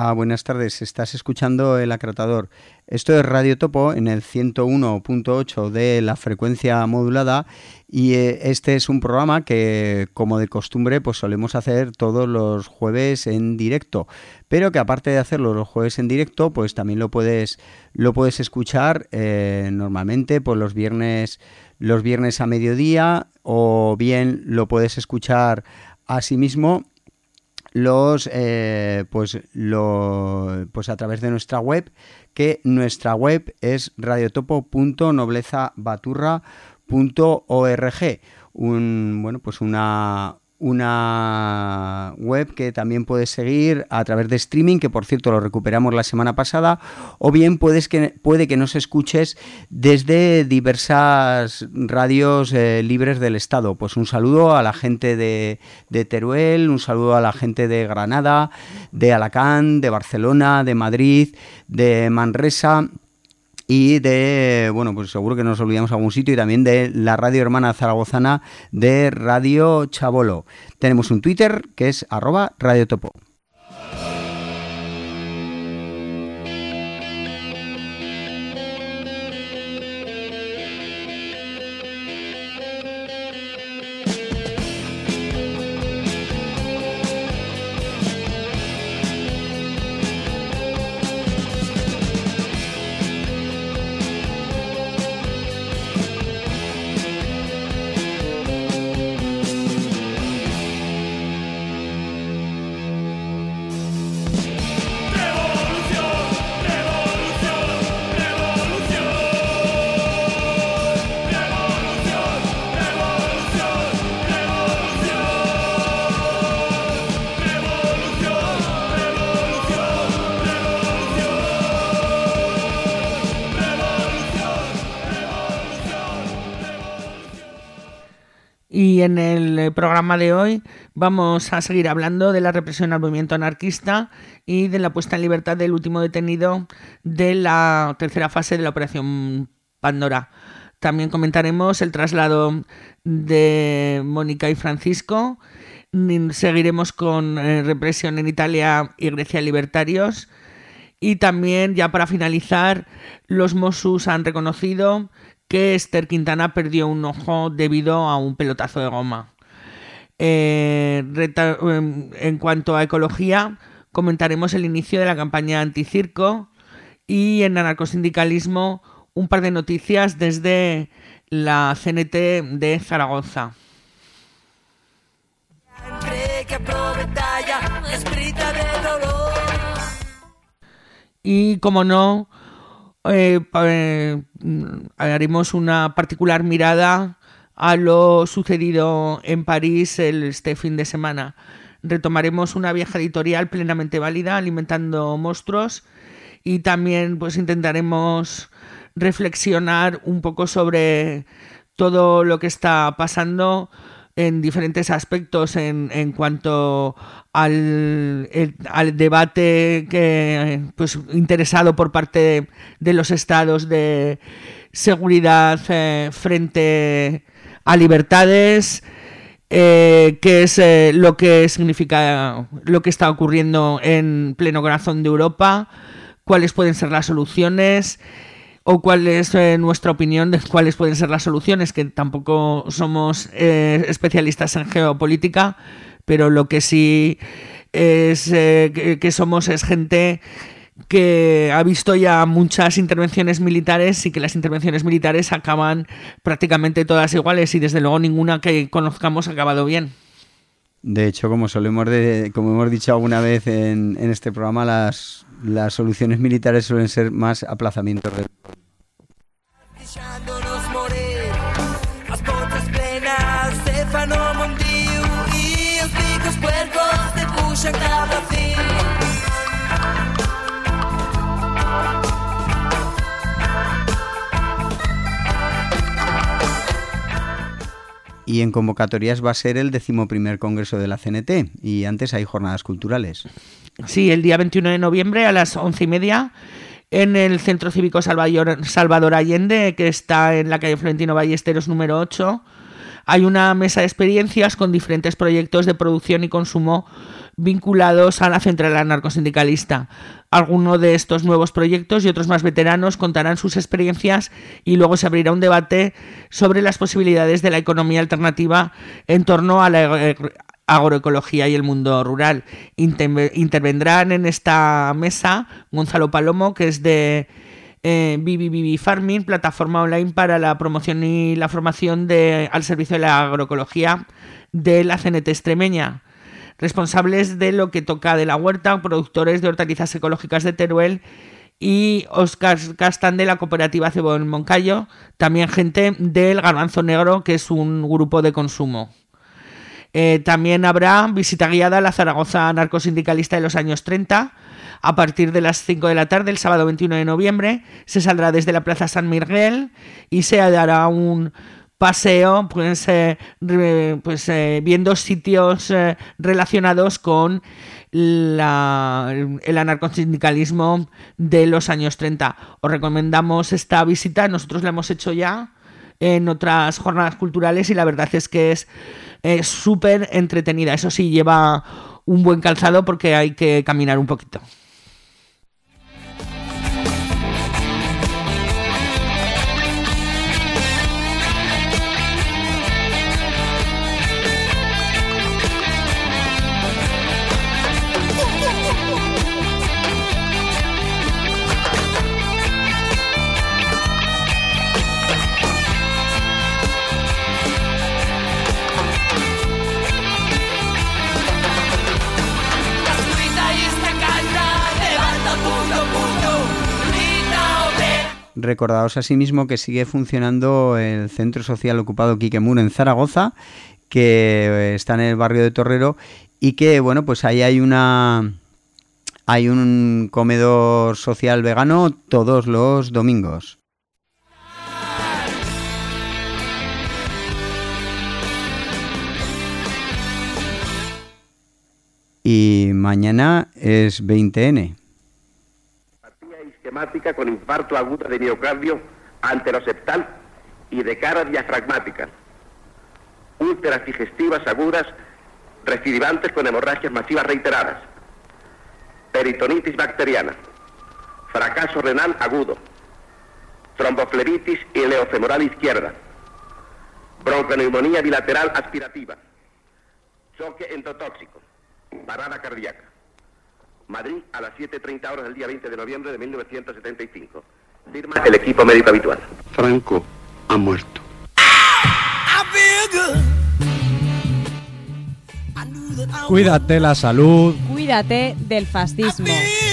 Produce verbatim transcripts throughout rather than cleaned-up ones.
Hola, buenas tardes. Estás escuchando El Acratador. Esto es Radio Topo en el ciento uno punto ocho de la frecuencia modulada y eh, este es un programa que, como de costumbre, pues solemos hacer todos los jueves en directo, pero que aparte de hacerlo los jueves en directo, pues también lo puedes lo puedes escuchar eh, normalmente pues los viernes los viernes a mediodía, o bien lo puedes escuchar asimismo los eh, pues lo pues a través de nuestra web, que nuestra web es radiotopo punto nobleza baturra punto org, un bueno pues una una web que también puedes seguir a través de streaming, que por cierto lo recuperamos la semana pasada, o bien puedes que, puede que nos escuches desde diversas radios eh, libres del estado. Pues un saludo a la gente de, de Teruel, un saludo a la gente de Granada, de Alacant, de Barcelona, de Madrid, de Manresa, y de, bueno, pues seguro que nos olvidamos algún sitio, y también de la radio hermana zaragozana de Radio Chabolo. Tenemos un Twitter que es arroba radiotopo. Y en el programa de hoy vamos a seguir hablando de la represión al movimiento anarquista y de la puesta en libertad del último detenido de la tercera fase de la Operación Pandora. También comentaremos el traslado de Mónica y Francisco. Seguiremos con eh, represión en Italia y Grecia libertarios. Y también, ya para finalizar, los Mossos han reconocido que Esther Quintana perdió un ojo debido a un pelotazo de goma. Eh, reta, en cuanto a ecología, comentaremos el inicio de la campaña anticirco, y en anarcosindicalismo un par de noticias desde la C N T de Zaragoza. Y como no, Eh, eh, haremos una particular mirada a lo sucedido en París el, este fin de semana. Retomaremos una vieja editorial plenamente válida, Alimentando Monstruos, y también pues intentaremos reflexionar un poco sobre todo lo que está pasando en diferentes aspectos en, en cuanto al, el, al debate que, pues, interesado por parte de, de los estados de seguridad eh, frente a libertades, eh, qué es eh, lo que significa lo que está ocurriendo en pleno corazón de Europa, cuáles pueden ser las soluciones, o cuál es eh, nuestra opinión de cuáles pueden ser las soluciones, que tampoco somos eh, especialistas en geopolítica, pero lo que sí es eh, que, que somos es gente que ha visto ya muchas intervenciones militares, y que las intervenciones militares acaban prácticamente todas iguales, y desde luego ninguna que conozcamos ha acabado bien. De hecho, como solemos de, como hemos dicho alguna vez en, en este programa, las, las soluciones militares suelen ser más aplazamientos de... Y en convocatorias va a ser el decimoprimer congreso de la C N T, y antes hay jornadas culturales. Sí, el día veintiuno de noviembre a las once y media en el Centro Cívico Salvador, Salvador Allende, que está en la calle Florentino Ballesteros número ocho. Hay una mesa de experiencias con diferentes proyectos de producción y consumo vinculados a la central anarcosindicalista. Algunos de estos nuevos proyectos y otros más veteranos contarán sus experiencias y luego se abrirá un debate sobre las posibilidades de la economía alternativa en torno a la agroecología y el mundo rural. Inter- intervendrán en esta mesa Gonzalo Palomo, que es de Eh, Bibi Bibi Farming, plataforma online para la promoción y la formación de, al servicio de la agroecología de la C N T extremeña. Responsables de lo que toca de la huerta, productores de hortalizas ecológicas de Teruel, y Óscar Castán de la cooperativa Cebo en Moncayo, también gente del Garbanzo Negro, que es un grupo de consumo. Eh, también habrá visita guiada a la Zaragoza anarcosindicalista de los años treinta. A partir de las cinco de la tarde, el sábado veintiuno de noviembre, se saldrá desde la Plaza San Miguel y se dará un paseo pues, eh, pues eh, viendo sitios eh, relacionados con la, el anarcosindicalismo de los años treinta. Os recomendamos esta visita, nosotros la hemos hecho ya en otras jornadas culturales y la verdad es que es súper entretenida. Eso sí, lleva un buen calzado porque hay que caminar un poquito. Recordaos asimismo que sigue funcionando el Centro Social Ocupado Quiquemur en Zaragoza, que está en el barrio de Torrero, y que bueno, pues ahí hay una hay un comedor social vegano todos los domingos. Y mañana es veinte ene. Isquemática con infarto agudo de miocardio anteroseptal y de cara diafragmática. Úlceras digestivas agudas recidivantes con hemorragias masivas reiteradas. Peritonitis bacteriana. Fracaso renal agudo. Tromboflebitis ileofemoral izquierda. Bronconeumonía bilateral aspirativa. Choque endotóxico. Parada cardíaca. Madrid a las siete treinta horas del día veinte de noviembre de mil novecientos setenta y cinco. Firma el equipo médico habitual. Franco ha muerto. Cuídate la salud. Cuídate del fascismo.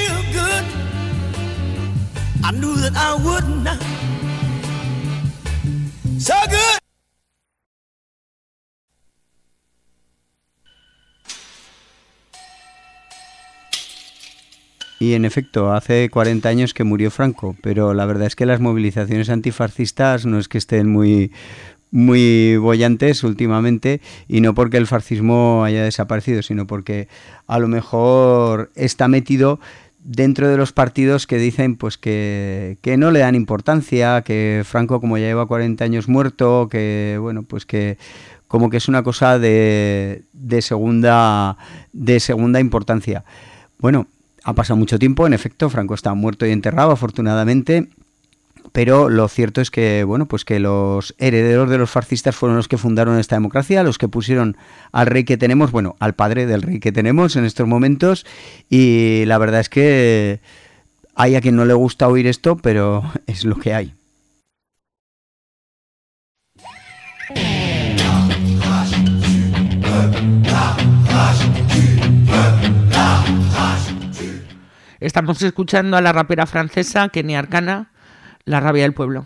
Y en efecto, hace cuarenta años que murió Franco, pero la verdad es que las movilizaciones antifascistas no es que estén muy, muy bollantes últimamente, y no porque el fascismo haya desaparecido, sino porque a lo mejor está metido dentro de los partidos que dicen pues que, que no le dan importancia, que Franco como ya lleva cuarenta años muerto, que bueno, pues que como que es una cosa de, de segunda de segunda importancia. Bueno, ha pasado mucho tiempo, en efecto, Franco está muerto y enterrado, afortunadamente, pero lo cierto es que, bueno, pues que los herederos de los fascistas fueron los que fundaron esta democracia, los que pusieron al rey que tenemos, bueno, al padre del rey que tenemos en estos momentos, y la verdad es que hay a quien no le gusta oír esto, pero es lo que hay. Estamos escuchando a la rapera francesa Kenny Arcana, La rabia del pueblo.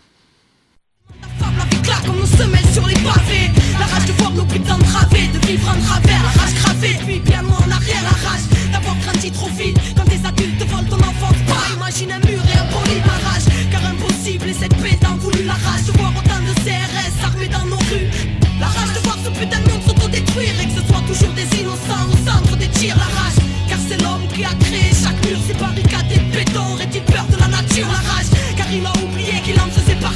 Car c'est l'homme qui a créé chaque mur, ses barricades et béton. Aurait-il peur de la nature, la rage? Car il a oublié qu'il en faisait partie.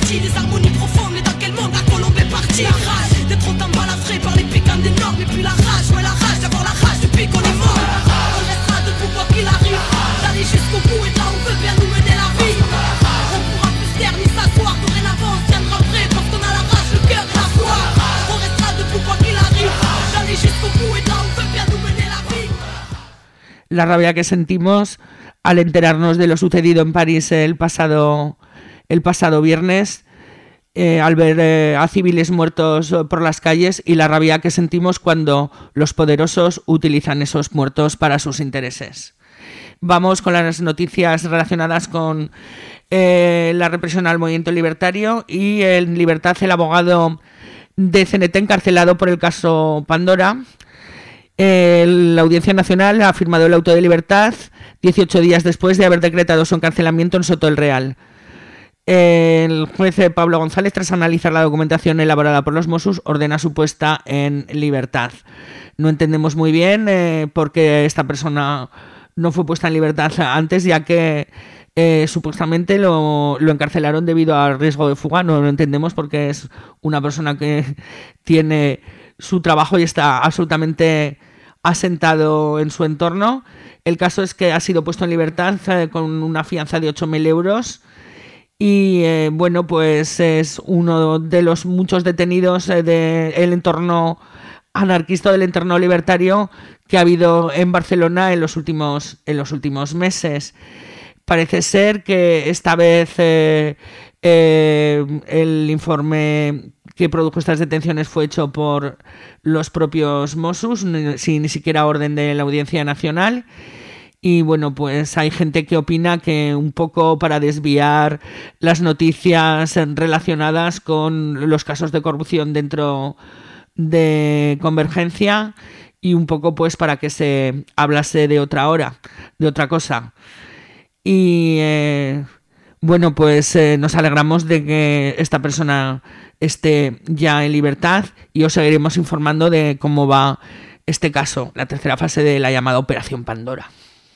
la rabia que sentimos al enterarnos de lo sucedido en París el pasado, el pasado viernes, eh, al ver eh, a civiles muertos por las calles, y la rabia que sentimos cuando los poderosos utilizan esos muertos para sus intereses. Vamos con las noticias relacionadas con eh, la represión al movimiento libertario y en libertad el abogado de C N T encarcelado por el caso Pandora. Eh, la Audiencia Nacional ha firmado el auto de libertad dieciocho días después de haber decretado su encarcelamiento en Soto del Real. El juez Pablo González, tras analizar la documentación elaborada por los Mossos, ordena su puesta en libertad. No entendemos muy bien eh, por qué esta persona no fue puesta en libertad antes, ya que eh, supuestamente lo, lo encarcelaron debido al riesgo de fuga. No lo entendemos porque es una persona que tiene su trabajo y está absolutamente asentado en su entorno. El caso es que ha sido puesto en libertad eh, con una fianza de ocho mil euros y eh, bueno, pues es uno de los muchos detenidos eh, del entorno anarquista, del entorno libertario que ha habido en Barcelona en los últimos, en los últimos meses. Parece ser que esta vez eh, eh, el informe que produjo estas detenciones fue hecho por los propios Mossos, sin ni siquiera orden de la Audiencia Nacional. Y bueno, pues hay gente que opina que un poco para desviar las noticias relacionadas con los casos de corrupción dentro de Convergencia, y un poco pues para que se hablase de otra hora, de otra cosa. Y eh, bueno, pues eh, nos alegramos de que esta persona esté ya en libertad y os seguiremos informando de cómo va este caso, la tercera fase de la llamada Operación Pandora.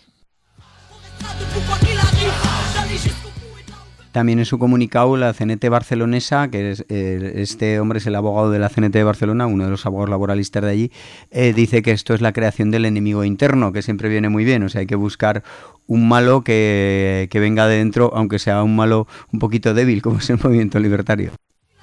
También en su comunicado la C N T barcelonesa, que es, eh, este hombre es el abogado de la C N T de Barcelona, uno de los abogados laboralistas de allí, eh, dice que esto es la creación del enemigo interno, que siempre viene muy bien. O sea, hay que buscar un malo que, que venga de dentro, aunque sea un malo un poquito débil, como es el movimiento libertario.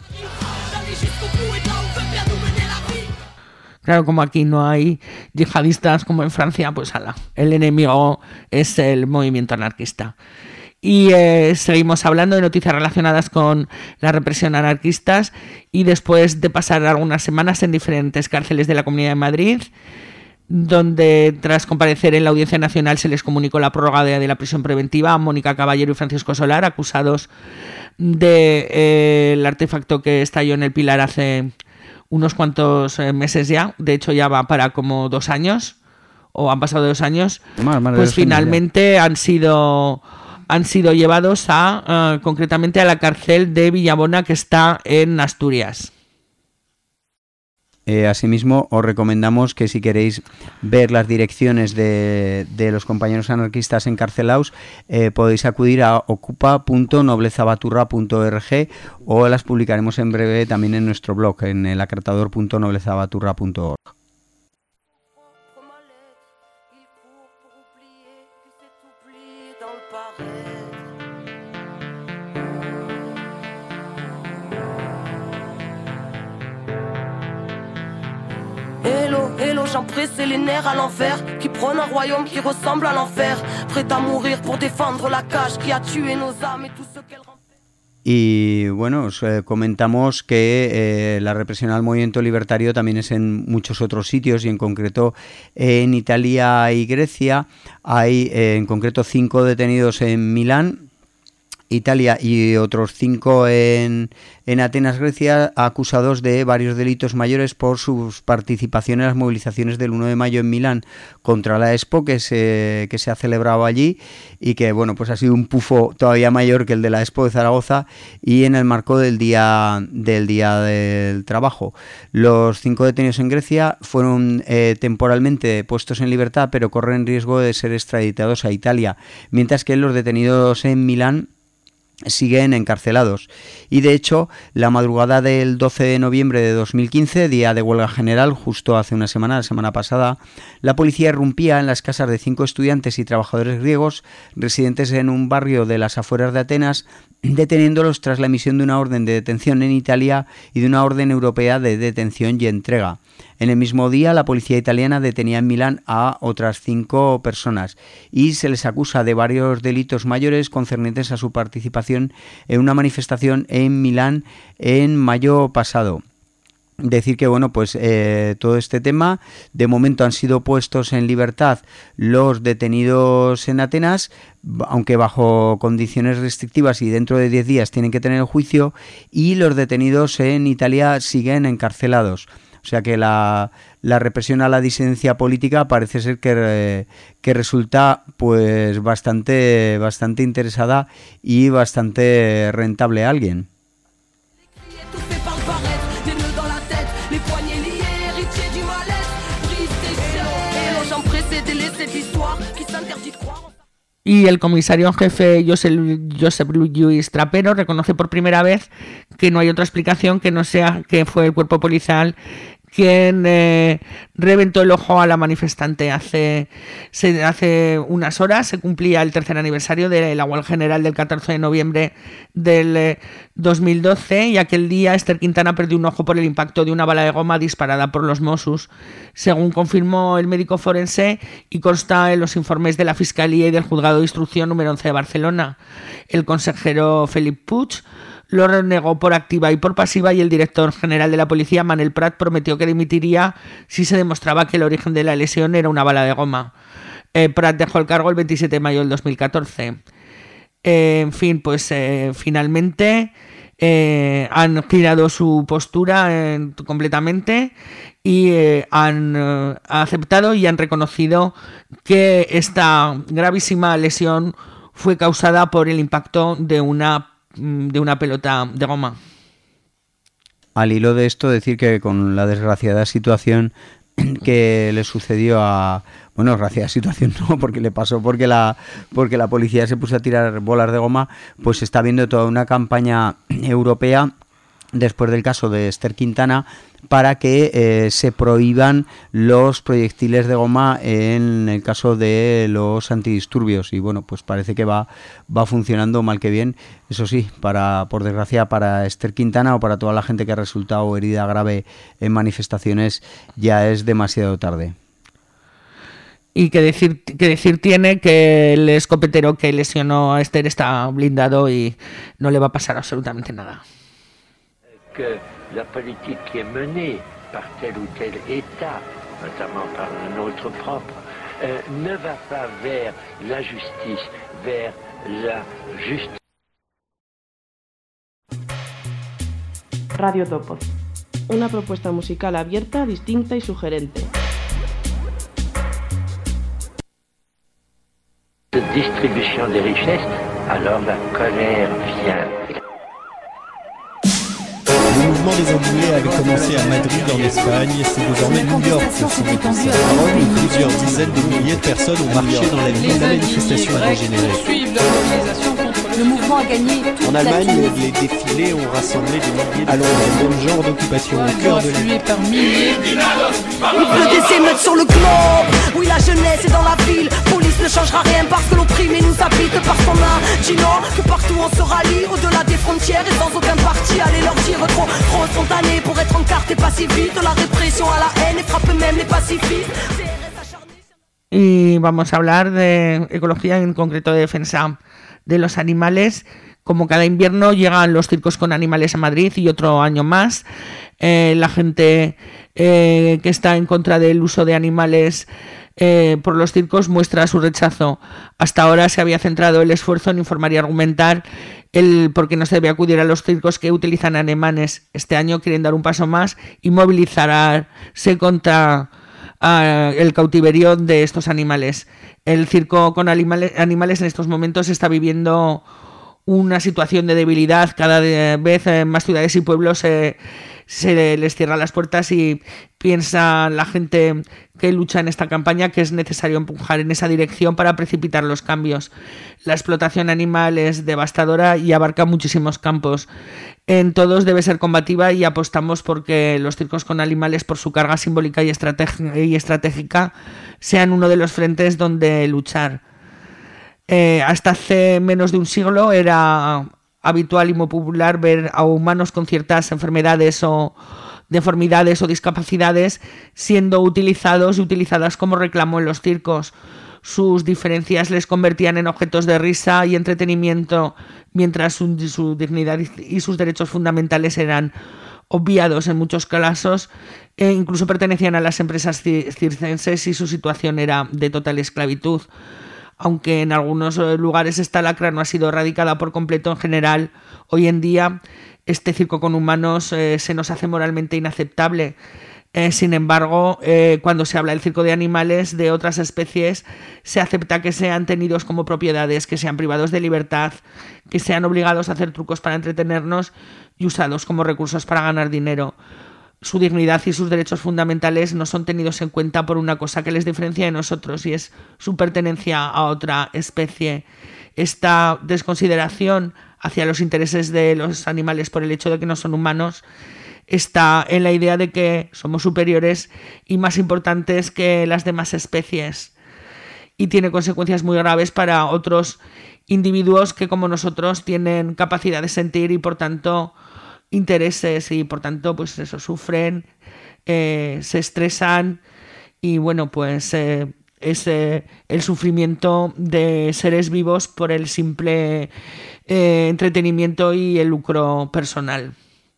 Claro, como aquí no hay yihadistas como en Francia, pues ala, el enemigo es el movimiento anarquista. Y eh, seguimos hablando de noticias relacionadas con la represión anarquistas, y después de pasar algunas semanas en diferentes cárceles de la Comunidad de Madrid, donde tras comparecer en la Audiencia Nacional se les comunicó la prórroga de, de la prisión preventiva a Mónica Caballero y Francisco Solar, acusados del de, eh, artefacto que estalló en el Pilar hace unos cuantos eh, meses ya. De hecho ya va para como dos años, o han pasado dos años. Más, más de pues dos finalmente años han sido... han sido llevados a, uh, concretamente a la cárcel de Villabona, que está en Asturias. Eh, asimismo, os recomendamos que si queréis ver las direcciones de, de los compañeros anarquistas encarcelados, eh, podéis acudir a ocupa punto noblezabaturra punto org, o las publicaremos en breve también en nuestro blog, en el acratador punto noblezabaturra punto org. Hello, hello, gens pressés, les nerfs à l'enfer, qui prônent un royaume qui ressemble à l'enfer, prêt à mourir pour défendre la cage qui a tué nos âmes et tout ce qu'elle renferme. Y bueno, os eh, comentamos que eh, la represión al movimiento libertario también es en muchos otros sitios, y en concreto eh, en Italia y Grecia hay eh, en concreto cinco detenidos en Milán, Italia, y otros cinco en, en Atenas, Grecia, acusados de varios delitos mayores por su participación en las movilizaciones del uno de mayo en Milán contra la Expo que se, que se ha celebrado allí, y que bueno, pues ha sido un pufo todavía mayor que el de la Expo de Zaragoza, y en el marco del día del día del trabajo. Los cinco detenidos en Grecia fueron eh, temporalmente puestos en libertad, pero corren riesgo de ser extraditados a Italia, mientras que los detenidos en Milán siguen encarcelados. Y de hecho, la madrugada del doce de noviembre de dos mil quince, día de huelga general, justo hace una semana, la semana pasada, la policía irrumpía en las casas de cinco estudiantes y trabajadores griegos residentes en un barrio de las afueras de Atenas, deteniéndolos tras la emisión de una orden de detención en Italia y de una orden europea de detención y entrega. En el mismo día, la policía italiana detenía en Milán a otras cinco personas y se les acusa de varios delitos mayores concernientes a su participación en una manifestación en Milán en mayo pasado. Decir que bueno, pues eh, todo este tema, de momento han sido puestos en libertad los detenidos en Atenas, aunque bajo condiciones restrictivas, y dentro de diez días tienen que tener el juicio, y los detenidos en Italia siguen encarcelados. O sea que la, la represión a la disidencia política parece ser que, que resulta pues bastante, bastante interesada y bastante rentable a alguien. Y el comisario en jefe Josep, Josep Lluís Trapero reconoce por primera vez que no hay otra explicación que no sea que fue el cuerpo policial quien eh, reventó el ojo a la manifestante. Hace, se, hace unas horas se cumplía el tercer aniversario de la huelga general del catorce de noviembre del eh, dos mil doce, y aquel día Esther Quintana perdió un ojo por el impacto de una bala de goma disparada por los Mossos, según confirmó el médico forense y consta en los informes de la Fiscalía y del Juzgado de Instrucción número once de Barcelona. El consejero Felip Puig lo renegó por activa y por pasiva, y el director general de la policía, Manel Prat, prometió que dimitiría si se demostraba que el origen de la lesión era una bala de goma. Eh, Prat dejó el cargo el veintisiete de mayo del dos mil catorce. Eh, en fin, pues eh, finalmente eh, han girado su postura eh, completamente y eh, han eh, aceptado y han reconocido que esta gravísima lesión fue causada por el impacto de una de una pelota de goma. Al hilo de esto, decir que con la desgraciada situación que le sucedió a... Bueno, desgraciada situación no, porque le pasó porque la, porque la policía se puso a tirar bolas de goma, pues está habiendo toda una campaña europea después del caso de Esther Quintana para que eh, se prohíban los proyectiles de goma en el caso de los antidisturbios, y bueno, pues parece que va, va funcionando mal que bien. Eso sí, para, por desgracia para Esther Quintana o para toda la gente que ha resultado herida grave en manifestaciones, ya es demasiado tarde. Y que decir, que decir tiene que el escopetero que lesionó a Esther está blindado y no le va a pasar absolutamente nada. Que la politique qui est menée par tel ou tel État, notamment par le nôtre propre, euh, ne va pas vers la justice, vers la justice. Radio Topo, una propuesta musical abierta, distinta y sugerente. De distribution des richesses, alors la colère vient. Le mouvement des Indignés avait commencé à Madrid en Espagne, c'est désormais New York qui s'en est passé à Rome, où plusieurs dizaines de milliers de personnes ont marché dans la ville. La manifestation a dégénéré. Le mouvement a gagné. En Allemagne, les défilés ont rassemblé des milliers de... Alors, le même genre d'occupation au cœur de l'île. Il pleut des émeutes sur le globe. Oui, la jeunesse est dans la ville. Police ne changera rien parce que l'opprimé nous habite. Parce qu'on a dit non, que partout on se rallie. Au-delà des frontières et sans aucun parti. Allez leur dire trop, trop spontané pour être en carte et pas si vite. De la répression à la haine et frappe même les pacifistes. Y vamos a hablar de ecología, en concreto de defensa de los animales. Como cada invierno llegan los circos con animales a Madrid y otro año más. Eh, la gente eh, que está en contra del uso de animales eh, por los circos muestra su rechazo. Hasta ahora se había centrado el esfuerzo en informar y argumentar el por qué no se debe acudir a los circos que utilizan animales. Este año quieren dar un paso más y movilizarse contra uh, el cautiverio de estos animales. El circo con animales, animales en estos momentos está viviendo una situación de debilidad. Cada vez en más ciudades y pueblos se, se les cierran las puertas y piensa la gente que lucha en esta campaña que es necesario empujar en esa dirección para precipitar los cambios. La explotación animal es devastadora y abarca muchísimos campos. En todos debe ser combativa y apostamos porque los circos con animales, por su carga simbólica y, estrategi- y estratégica, sean uno de los frentes donde luchar. Eh, hasta hace menos de un siglo era habitual y muy popular ver a humanos con ciertas enfermedades o deformidades o discapacidades siendo utilizados y utilizadas como reclamo en los circos. Sus diferencias les convertían en objetos de risa y entretenimiento, mientras su, su dignidad y sus derechos fundamentales eran obviados en muchos casos, e incluso pertenecían a las empresas circenses y su situación era de total esclavitud. Aunque en algunos lugares esta lacra no ha sido erradicada por completo, en general, hoy en día este circo con humanos eh, se nos hace moralmente inaceptable. Eh, sin embargo, eh, cuando se habla del circo de animales de otras especies, se acepta que sean tenidos como propiedades, que sean privados de libertad, que sean obligados a hacer trucos para entretenernos y usados como recursos para ganar dinero. Su dignidad y sus derechos fundamentales no son tenidos en cuenta por una cosa que les diferencia de nosotros, y es su pertenencia a otra especie. Esta desconsideración hacia los intereses de los animales por el hecho de que no son humanos está en la idea de que somos superiores y más importantes que las demás especies, y tiene consecuencias muy graves para otros individuos que, como nosotros, tienen capacidad de sentir y por tanto intereses, y por tanto pues eso, sufren, eh, se estresan, y bueno, pues eh, es eh, el sufrimiento de seres vivos por el simple eh, entretenimiento y el lucro personal.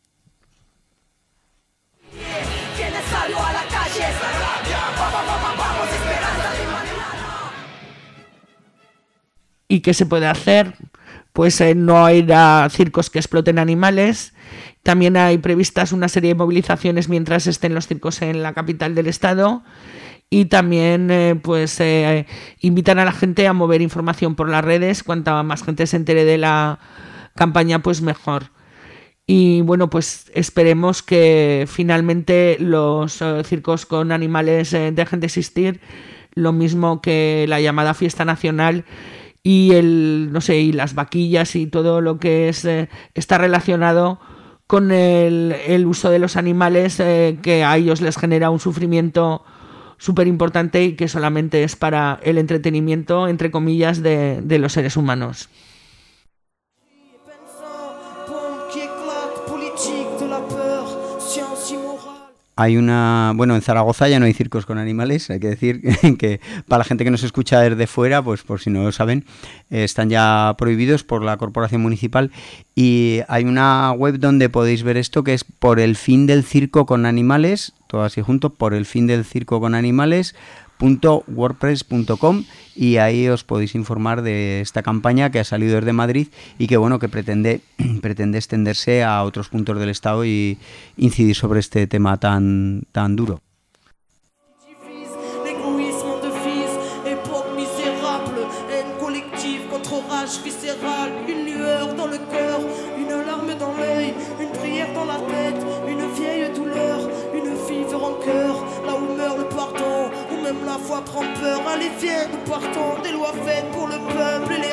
¿Y qué se puede hacer? Pues eh, no hay circos que exploten animales. También hay previstas una serie de movilizaciones mientras estén los circos en la capital del estado, y también eh, pues eh, invitan a la gente a mover información por las redes. Cuanta más gente se entere de la campaña, pues mejor. Y bueno, pues esperemos que finalmente los eh, circos con animales eh, dejen de existir, lo mismo que la llamada fiesta nacional y el no sé y las vaquillas y todo lo que es eh, está relacionado con el, el uso de los animales, eh, que a ellos les genera un sufrimiento súper importante y que solamente es para el entretenimiento, entre comillas, de, de los seres humanos. Hay una, bueno, en Zaragoza ya no hay circos con animales, hay que decir que para la gente que nos escucha desde fuera, pues por si no lo saben, eh, están ya prohibidos por la corporación municipal, y hay una web donde podéis ver esto, que es por el fin del circo con animales, todo así junto, por el fin del circo con animales punto wordpress punto com, y ahí os podéis informar de esta campaña que ha salido desde Madrid y que bueno, que pretende pretende extenderse a otros puntos del estado y incidir sobre este tema tan tan duro. La foi prend peur, allez viens, nous partons, des lois faites pour le peuple et les...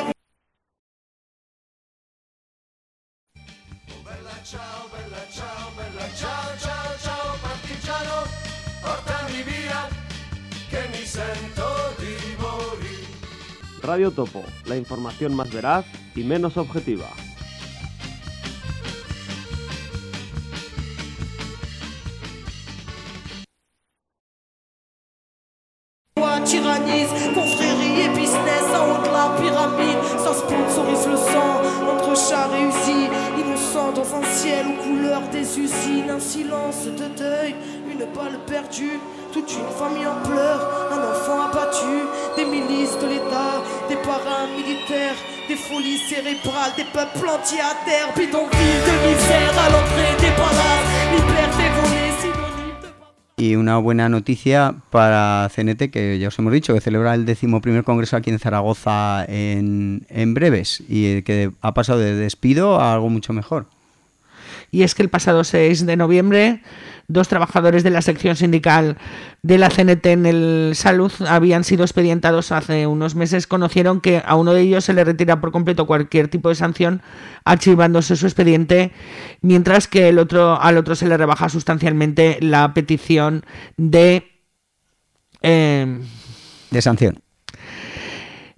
Oh bella ciao, bella ciao, bella ciao, ciao, ciao, partigiano, portami via, que mi sento di morir. Radio Topo, la información más veraz y menos objetiva. Tyrannise, confrérie et business en haut de la pyramide. Ça sponsorise le sang, notre chat réussi. Innocent dans un ciel aux couleurs des usines. Un silence de deuil, une balle perdue. Toute une famille en pleurs, un enfant abattu. Des milices de l'État, des paramilitaires, des folies cérébrales, des peuples entiers à terre. Bidonville de misère à l'entrée des palaces. Liberté volée, synonyme. Y una buena noticia para C N T, que ya os hemos dicho que celebra el decimoprimer congreso aquí en Zaragoza en, en breves, y que ha pasado de despido a algo mucho mejor. Y es que el pasado seis de noviembre, dos trabajadores de la sección sindical de la C N T en el Salud habían sido expedientados hace unos meses. Conocieron que a uno de ellos se le retira por completo cualquier tipo de sanción, archivándose su expediente, mientras que el otro, al otro se le rebaja sustancialmente la petición de... Eh, de sanción.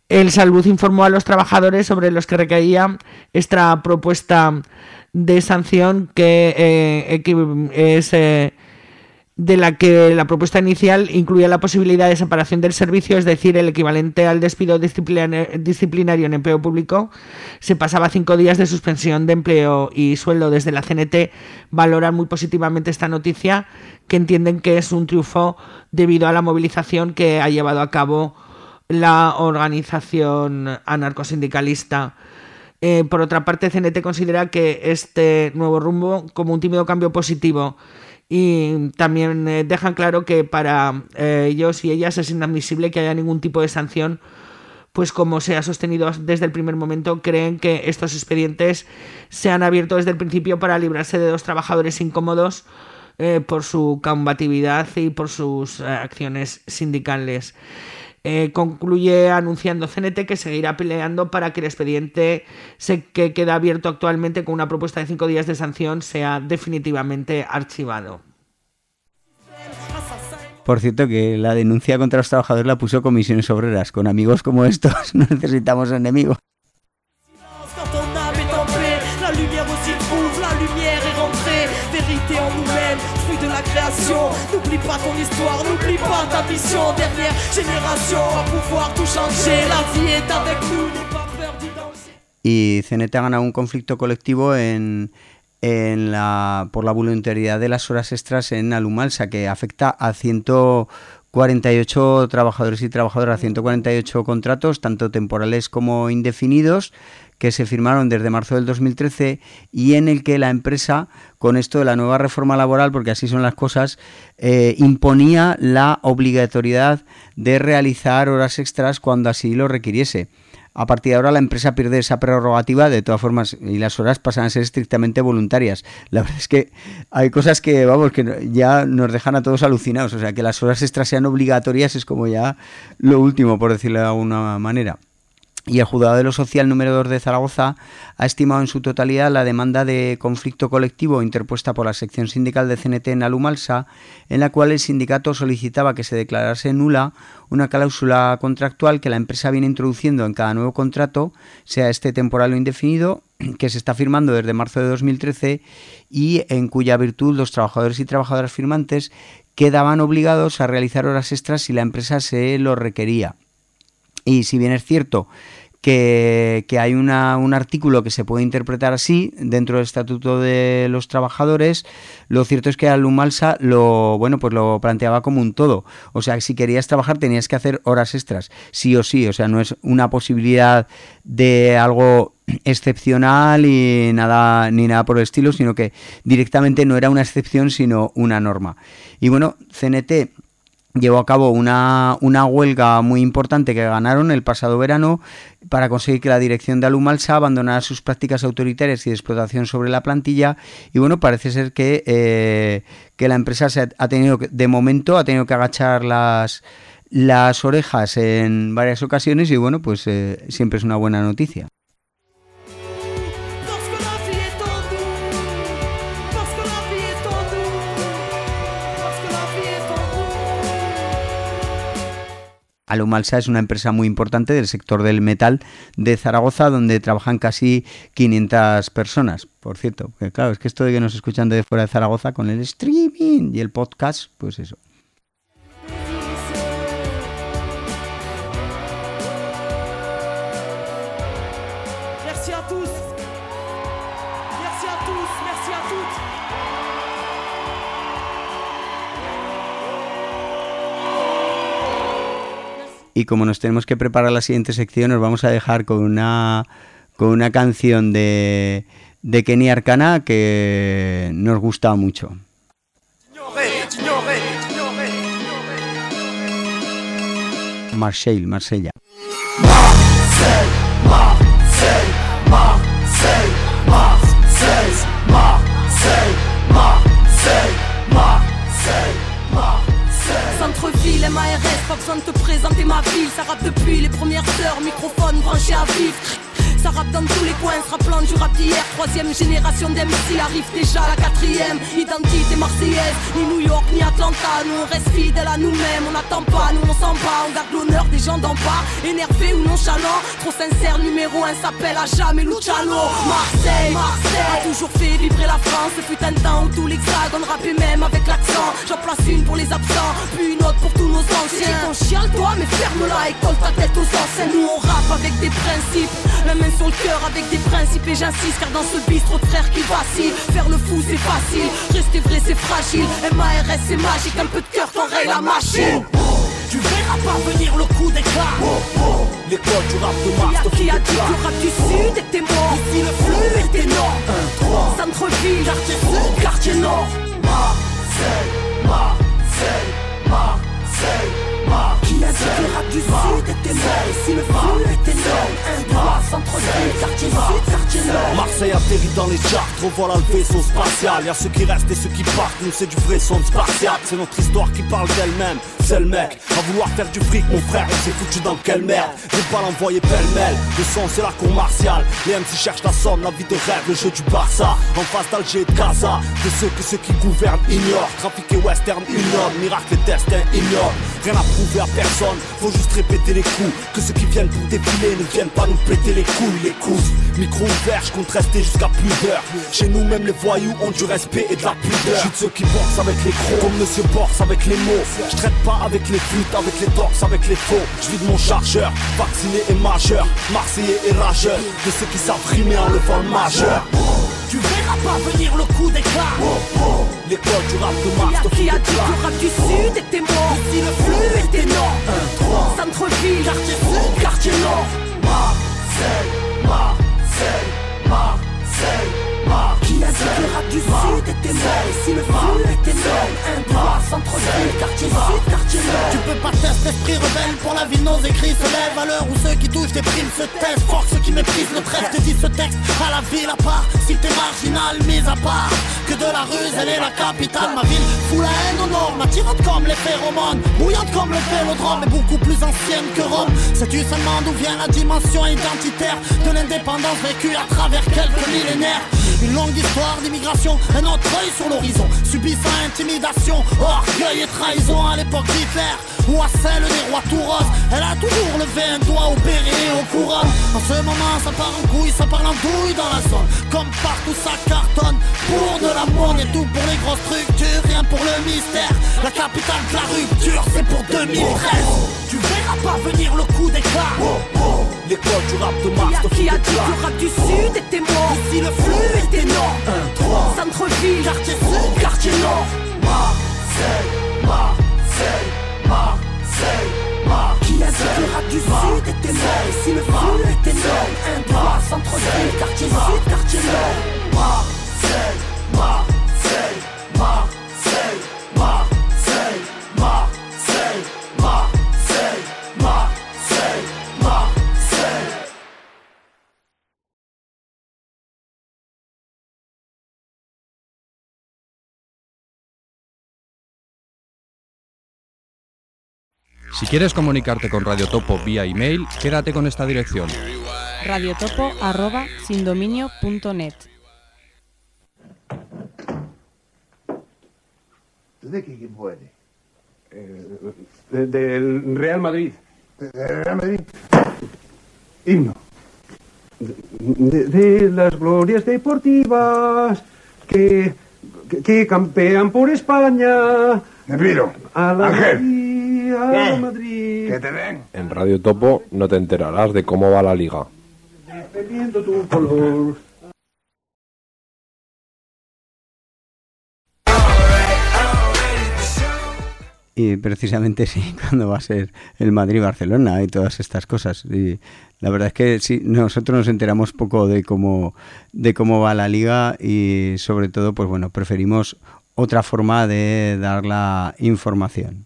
El Salud informó a los trabajadores sobre los que recaía esta propuesta de sanción que eh, es eh, de la que la propuesta inicial incluía la posibilidad de separación del servicio, es decir, el equivalente al despido disciplinario en empleo público. Se pasaba a cinco días de suspensión de empleo y sueldo. Desde la C N T valoran muy positivamente esta noticia, que entienden que es un triunfo debido a la movilización que ha llevado a cabo la organización anarcosindicalista. Eh, por otra parte, C N T considera que este nuevo rumbo como un tímido cambio positivo, y también eh, dejan claro que para eh, ellos y ellas es inadmisible que haya ningún tipo de sanción, pues como se ha sostenido desde el primer momento, creen que estos expedientes se han abierto desde el principio para librarse de dos trabajadores incómodos eh, por su combatividad y por sus eh, acciones sindicales. Eh, concluye anunciando C N T que seguirá peleando para que el expediente se, que queda abierto actualmente con una propuesta de cinco días de sanción sea definitivamente archivado. Por cierto, que la denuncia contra los trabajadores la puso Comisiones Obreras. Con amigos como estos no necesitamos enemigos. De la création, n'oublie pas ton histoire, n'oublie pas ta mission. Dernière génération va pouvoir tout changer. La vie est avec nous, n'aie pas peur du danger. Y C N T ha ganado un conflicto colectivo en, en la, por la voluntariedad de las horas extras en Alumalsa, que afecta a ciento cuarenta y ocho trabajadores y trabajadoras, a ciento cuarenta y ocho contratos, tanto temporales como indefinidos, que se firmaron desde marzo del dos mil trece, y en el que la empresa, con esto de la nueva reforma laboral, porque así son las cosas, eh, imponía la obligatoriedad de realizar horas extras cuando así lo requiriese. A partir de ahora la empresa pierde esa prerrogativa, de todas formas, y las horas pasan a ser estrictamente voluntarias. La verdad es que hay cosas que, vamos, que ya nos dejan a todos alucinados. O sea, que las horas extras sean obligatorias es como ya lo último, por decirlo de alguna manera. Y el Juzgado de lo Social número dos de Zaragoza ha estimado en su totalidad la demanda de conflicto colectivo interpuesta por la sección sindical de C N T en Alumalsa, en la cual el sindicato solicitaba que se declarase nula una cláusula contractual que la empresa viene introduciendo en cada nuevo contrato, sea este temporal o indefinido, que se está firmando desde marzo de dos mil trece y en cuya virtud los trabajadores y trabajadoras firmantes quedaban obligados a realizar horas extras si la empresa se lo requería. Y si bien es cierto que, que hay una, un artículo que se puede interpretar así dentro del Estatuto de los Trabajadores, lo cierto es que Alumalsa lo, bueno, pues lo planteaba como un todo. O sea, que si querías trabajar tenías que hacer horas extras, sí o sí. O sea, no es una posibilidad de algo excepcional y nada, ni nada por el estilo, sino que directamente no era una excepción, sino una norma. Y bueno, C N T llevó a cabo una, una huelga muy importante que ganaron el pasado verano para conseguir que la dirección de Alumalsa abandonara sus prácticas autoritarias y de explotación sobre la plantilla. Y bueno, parece ser que, eh, que la empresa se ha, ha tenido, de momento, ha tenido que agachar las, las orejas en varias ocasiones y bueno, pues eh, siempre es una buena noticia. Alumalsa es una empresa muy importante del sector del metal de Zaragoza, donde trabajan casi quinientas personas. Por cierto, que claro, es que esto de que nos escuchan desde fuera de Zaragoza con el streaming y el podcast, pues eso. Merci a tous. Merci a tous, merci a toutes. Y como nos tenemos que preparar la siguiente sección, nos vamos a dejar con una, con una canción de, de Kenny Arcana que nos gusta mucho. Marseille, Marsella. Marseille, Marseille, Marseille, Marseille, Marseille, Marseille, Marseille, Marseille. Centre-ville, M A R S, pas besoin de te présenter ma ville. Ça rappe depuis les premières heures, microphone branché à vif. Ça rappe dans tous les coins, se rappelant du rap d'hier. Troisième génération d'M C arrive déjà la quatrième. Identité marseillaise, ni New York ni Atlanta. Nous on reste fidèles à nous-mêmes, on n'attend pas, nous on s'en bat. On garde l'honneur des gens d'en bas, énervés ou nonchalants. Trop sincère, numéro un s'appelle à jamais Luciano. Marseille, Marseille a toujours fait vibrer la France. Ce fut un temps où tout l'hexagone rappait même avec l'accent. J'en place une pour les absents, puis une autre pour tous nos anciens. Ton chiale toi mais ferme-la et colle ta tête aux enceintes. Nous on rappe avec des principes, la main sur le cœur avec des principes. Et j'insiste car dans ce bistrot de frères qui vacille. Faire le fou c'est facile, rester vrai c'est fragile. M A R S c'est magique, un peu de cœur t'enraye la machine. Tu verras pas venir le coup d'éclat. L'école du rap de Mars. Qui a dit que le rap du sud était mort? Ici le flux était nord. Centre-ville, quartier sud, quartier nord. Marseille, Marseille, Marseille, Marseille. Qui a dit que le rap du sud était mort? Ici le flux était nord. Un droit, centre-ville, quartier sud, quartier nord. Marseille atterrit dans les charts, revoilà le vaisseau spatial. Y'a ceux qui restent et ceux qui partent, nous c'est du vrai son spatial. C'est notre histoire qui parle d'elle-même. C'est le mec, à vouloir faire du fric, mon frère, on s'est foutu dans quelle merde. J'ai pas l'envoyer pêle-mêle, le son c'est la cour martiale. Les M C cherchent la somme, la vie de rêve, le jeu du Barça. En face d'Alger et de Gaza, de ceux que ceux qui gouvernent ignorent. Trafic et western, une norme, miracle et destin ignorent. Rien à prouver à personne, faut juste répéter les coups. Que ceux qui viennent pour défiler ne viennent pas nous péter les couilles, les coups. Micro ouvert, je compte rester jusqu'à plus d'heures. Chez nous même les voyous ont du respect et de la pudeur. Je suis de ceux qui boxent avec les crocs, comme Monsieur Borse avec les mots. Je traite pas avec les flûtes, avec les torses, avec les faux. Je vide mon chargeur, vacciné et majeur. Marseillais et rageur, de ceux qui savent rimer en levant le majeur. Tu verras pas venir le coup d'éclat. L'école du rap de Mars. Qui a dit que le rap du sud était mort? Ici le flux était nord. Centre-ville, quartier sud, quartier nord. Marseille, Marseille, Marseille, Marseille. Qui a dit que le rap du sud était mort? Ici le flux était nord. Un droit, centre-ville, quartier sud, quartier nord. Tu peux pas tester esprit rebelle pour la ville, nos écrits se lèvent à l'heure où ceux qui touchent des primes se taisent. Fuck ceux qui méprisent le trèfle, te dis ce texte à la ville à part. Si t'es marginal, mise à part. Que de la ruse, elle est la capitale. Ma ville fout la haine au nord, m'attirante comme les phéromones. Bouillante comme le vélodrome, mais beaucoup plus ancienne que Rome. Sais-tu seulement d'où vient la dimension identitaire de l'indépendance vécue à travers quelques millénaires? Une longue histoire d'immigration, un autre œil sur l'horizon. Subissant intimidation, orgueil et trahison à l'époque d'Hitler ou à celle des rois tout roses. Elle a toujours levé un doigt au béret et au couronne. En ce moment ça part en couille, ça part en douille dans la zone. Comme partout ça cartonne pour de la monnaie, tout pour les grosses structures, rien pour le mystère. La capitale de la rupture, c'est pour deux mille treize. Tu verras pas venir le coup d'éclat. L'école du rap de Mars. Qui a dit que le rap du sud était mort? Ici le flux était nord. Centre-ville, quartier sud, quartier nord. Marseille, Marseille, Marseille, Marseille. Qui a dit que le rap du sud était mort? Ici le flux était nord. Un droit, centre-ville, quartier sud, quartier nord. Marseille, Marseille, Marseille, Marseille, Marseille, Marseille, Marseille, Marseille. Si quieres comunicarte con Radio Topo vía email, quédate con esta dirección: radiotopo arroba sindominio punto net. ¿De qué equipo eres? Eh, de, del Real Madrid. ¿Del Real Madrid? Himno. De, de, de las glorias deportivas que, que, que campean por España. Nemiro. A la Ángel. Madrid, a la Madrid. Que te den. En Radio Topo no te enterarás de cómo va la liga. Defendiendo tu color. Y precisamente sí, cuando va a ser el Madrid-Barcelona y todas estas cosas. Y la verdad es que sí, nosotros nos enteramos poco de cómo, de cómo va la liga y sobre todo, pues bueno, preferimos otra forma de dar la información.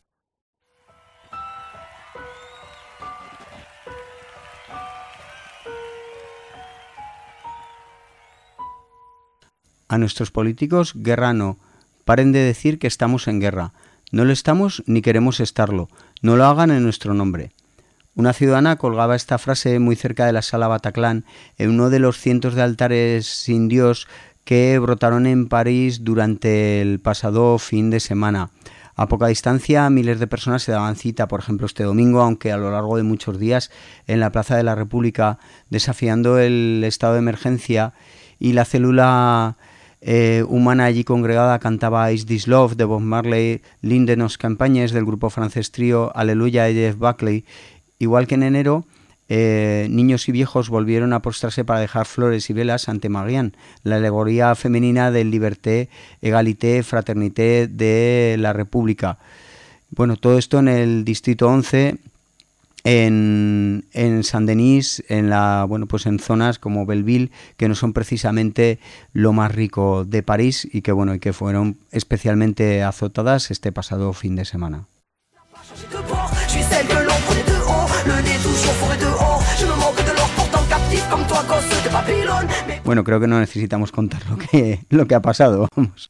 A nuestros políticos, guerra no. Paren de decir que estamos en guerra. No lo estamos ni queremos estarlo. No lo hagan en nuestro nombre. Una ciudadana colgaba esta frase muy cerca de la sala Bataclan, en uno de los cientos de altares sin Dios que brotaron en París durante el pasado fin de semana. A poca distancia, miles de personas se daban cita, por ejemplo, este domingo, aunque a lo largo de muchos días, en la Plaza de la República, desafiando el estado de emergencia, y la célula eh, humana allí congregada cantaba Is This Love de Bob Marley, L'Inde de nos campagnes del grupo francés trío Aleluya de Jeff Buckley. Igual que en enero, eh, niños y viejos volvieron a postrarse para dejar flores y velas ante Marianne, la alegoría femenina del liberté, egalité, fraternité de la República. Bueno, todo esto en el distrito once, en, en Saint-Denis, en la, bueno, pues en zonas como Belleville, que no son precisamente lo más rico de París y que bueno, y que fueron especialmente azotadas este pasado fin de semana. Bueno, creo que no necesitamos contar lo que, lo que ha pasado, vamos.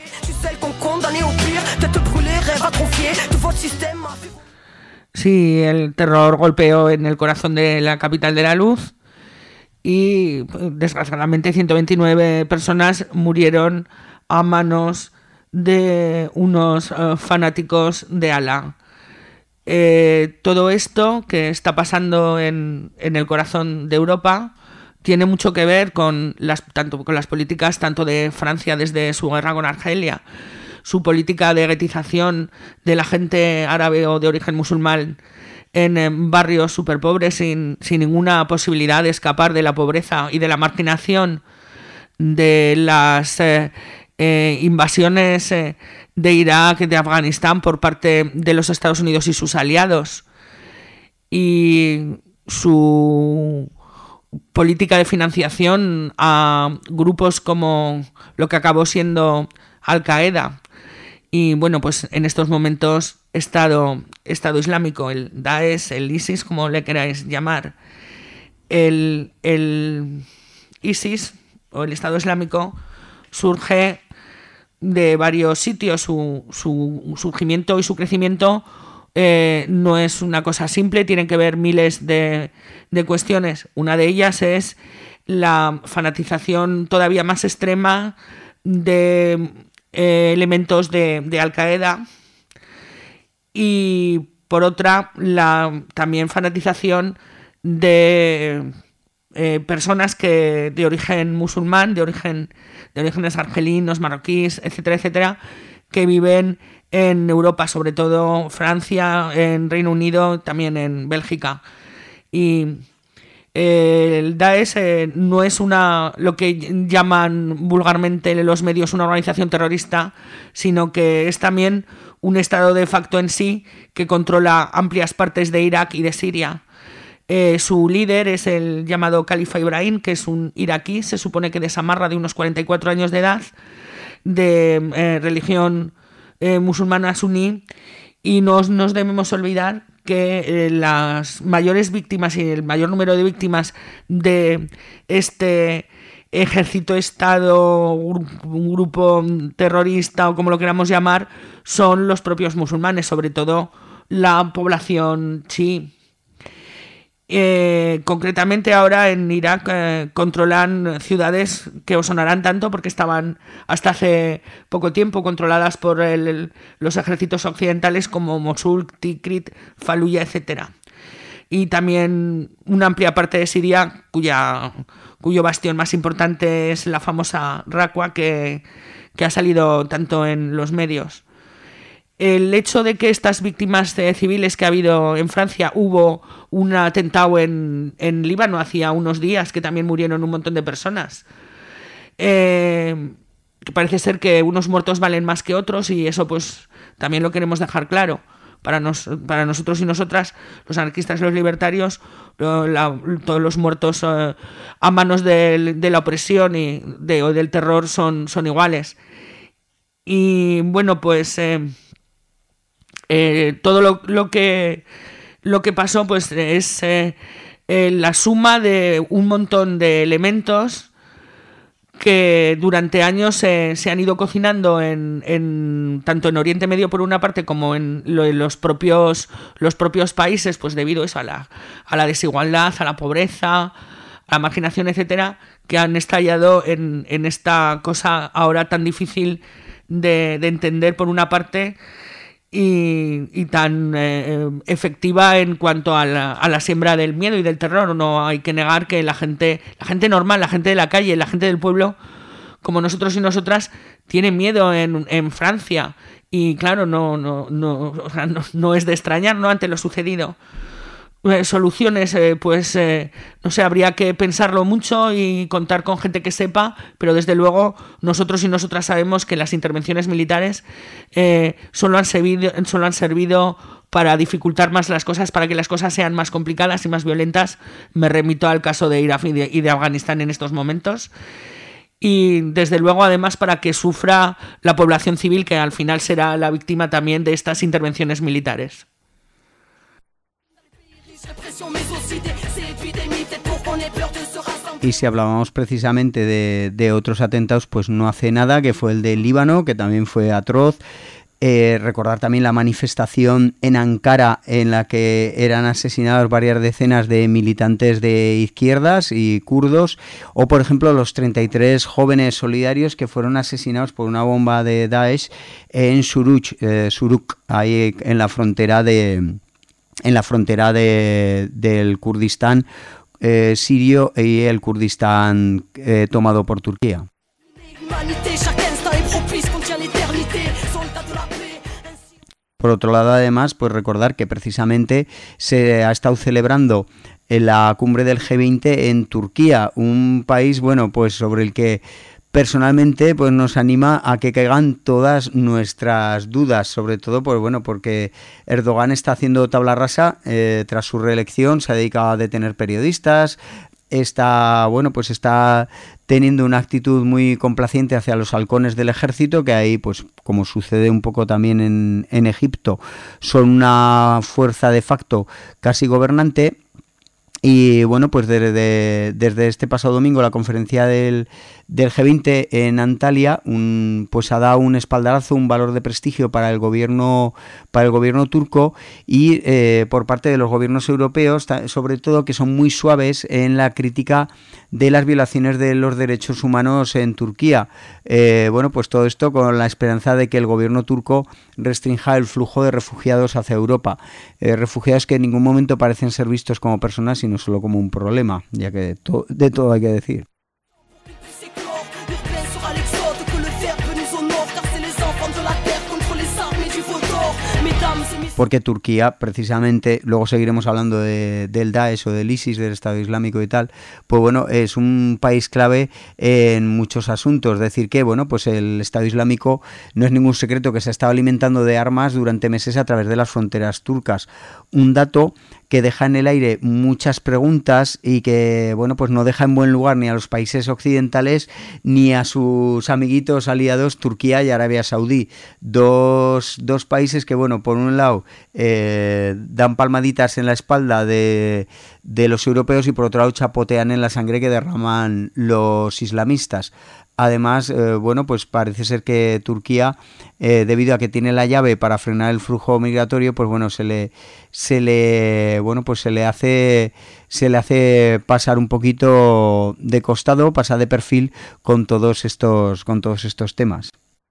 Sí, el terror golpeó en el corazón de la capital de la luz y desgraciadamente ciento veintinueve personas murieron a manos de unos uh, fanáticos de Alá. Eh, todo esto que está pasando en, en el corazón de Europa tiene mucho que ver con las, tanto con las políticas tanto de Francia desde su guerra con Argelia, su política de guetización de la gente árabe o de origen musulmán en, en barrios súper pobres sin, sin ninguna posibilidad de escapar de la pobreza y de la marginación de las eh, eh, invasiones eh, de Irak, de Afganistán por parte de los Estados Unidos y sus aliados, y su política de financiación a grupos como lo que acabó siendo Al-Qaeda y bueno, pues en estos momentos Estado, Estado Islámico, el Daesh, el ISIS, como le queráis llamar. El, el ISIS o el Estado Islámico surge de varios sitios. Su, su surgimiento y su crecimiento eh, no es una cosa simple, tienen que ver miles de, de cuestiones. Una de ellas es la fanatización todavía más extrema de eh, elementos de, de Al-Qaeda, y por otra la también fanatización de eh, personas que de origen musulmán, de origen de orígenes argelinos, marroquíes, etcétera, etcétera, que viven en Europa, sobre todo Francia, en Reino Unido, también en Bélgica. Y eh, el Daesh eh, no es una lo que llaman vulgarmente los medios una organización terrorista, sino que es también un estado de facto en sí que controla amplias partes de Irak y de Siria. Eh, su líder es el llamado Califa Ibrahim, que es un iraquí, se supone que de Samarra, de unos cuarenta y cuatro años de edad, de eh, religión eh, musulmana suní, y no nos debemos olvidar que eh, las mayores víctimas y el mayor número de víctimas de este ejército, estado, un grupo terrorista o como lo queramos llamar, son los propios musulmanes, sobre todo la población chií. Eh, concretamente ahora en Irak eh, controlan ciudades que os sonarán tanto porque estaban hasta hace poco tiempo controladas por el, el, los ejércitos occidentales, como Mosul, Tikrit, Faluya, etcétera. Y también una amplia parte de Siria, cuya, cuyo bastión más importante es la famosa Raqqa, que, que ha salido tanto en los medios. El hecho de que estas víctimas eh, civiles que ha habido en Francia, hubo un atentado en, en Líbano hacía unos días que también murieron un montón de personas. Eh, parece ser que unos muertos valen más que otros, y eso pues también lo queremos dejar claro. Para, nos, para nosotros y nosotras, los anarquistas y los libertarios, la, todos los muertos eh, a manos de, de la opresión y de, o del terror son, son iguales. Y bueno, pues eh, eh, todo lo, lo, que, lo que pasó pues es eh, eh, la suma de un montón de elementos que durante años eh, se han ido cocinando en, en tanto en Oriente Medio por una parte como en, lo, en los propios los propios países, pues debido eso a la a la desigualdad, a la pobreza, a la marginación, etcétera, que han estallado en, en esta cosa ahora tan difícil de, de entender por una parte y, y tan eh, efectiva en cuanto a la, a la siembra del miedo y del terror. No hay que negar que la gente, la gente normal, la gente de la calle, la gente del pueblo, como nosotros y nosotras, tiene miedo en, en Francia. Y claro, no, no, no, o sea, no, no es de extrañar, ¿no?, ante lo sucedido. Eh, soluciones, eh, pues eh, no sé, habría que pensarlo mucho y contar con gente que sepa, pero desde luego nosotros y nosotras sabemos que las intervenciones militares eh, solo han servido, solo han servido para dificultar más las cosas, para que las cosas sean más complicadas y más violentas. Me remito al caso de Irak y de, y de Afganistán en estos momentos. Y desde luego además para que sufra la población civil, que al final será la víctima también de estas intervenciones militares. Y si hablábamos precisamente de, de otros atentados, pues no hace nada, que fue el de Líbano, que también fue atroz. Eh, recordar también la manifestación en Ankara en la que eran asesinados varias decenas de militantes de izquierdas y kurdos, o por ejemplo los treinta y tres jóvenes solidarios que fueron asesinados por una bomba de Daesh en Suruc, eh, Suruk, ahí en la frontera de en la frontera de, del Kurdistán eh, sirio y el Kurdistán eh, tomado por Turquía. Por otro lado, además, pues recordar que precisamente se ha estado celebrando en la cumbre del G veinte en Turquía, un país, bueno, pues sobre el que personalmente pues nos anima a que caigan todas nuestras dudas, sobre todo pues bueno porque Erdogan está haciendo tabla rasa eh, tras su reelección, se ha dedicado a detener periodistas, está bueno pues está teniendo una actitud muy complaciente hacia los halcones del ejército, que ahí pues como sucede un poco también en, en Egipto, son una fuerza de facto casi gobernante. Y bueno, pues desde, desde este pasado domingo la conferencia del, del G veinte en Antalya un, pues ha dado un espaldarazo, un valor de prestigio para el gobierno para el gobierno turco y eh, por parte de los gobiernos europeos, sobre todo, que son muy suaves en la crítica de las violaciones de los derechos humanos en Turquía. Eh, bueno, pues todo esto con la esperanza de que el gobierno turco restrinja el flujo de refugiados hacia Europa. Eh, refugiados que en ningún momento parecen ser vistos como personas, sino solo como un problema, ya que de, to- de todo hay que decir. Porque Turquía, precisamente, luego seguiremos hablando de, del Daesh o del ISIS, del Estado Islámico y tal, pues bueno, es un país clave en muchos asuntos. Es decir que, bueno, pues el Estado Islámico no es ningún secreto que se ha estado alimentando de armas durante meses a través de las fronteras turcas. Un dato que deja en el aire muchas preguntas y que, bueno, pues no deja en buen lugar ni a los países occidentales ni a sus amiguitos aliados Turquía y Arabia Saudí. Dos, dos países que, bueno, por un lado eh, dan palmaditas en la espalda de, de los europeos y por otro lado chapotean en la sangre que derraman los islamistas. Además, eh, bueno, pues parece ser que Turquía, eh, debido a que tiene la llave para frenar el flujo migratorio, pues bueno, se le, se le, bueno, pues se le hace, se le hace pasar un poquito de costado, pasar de perfil con todos estos, con todos estos temas.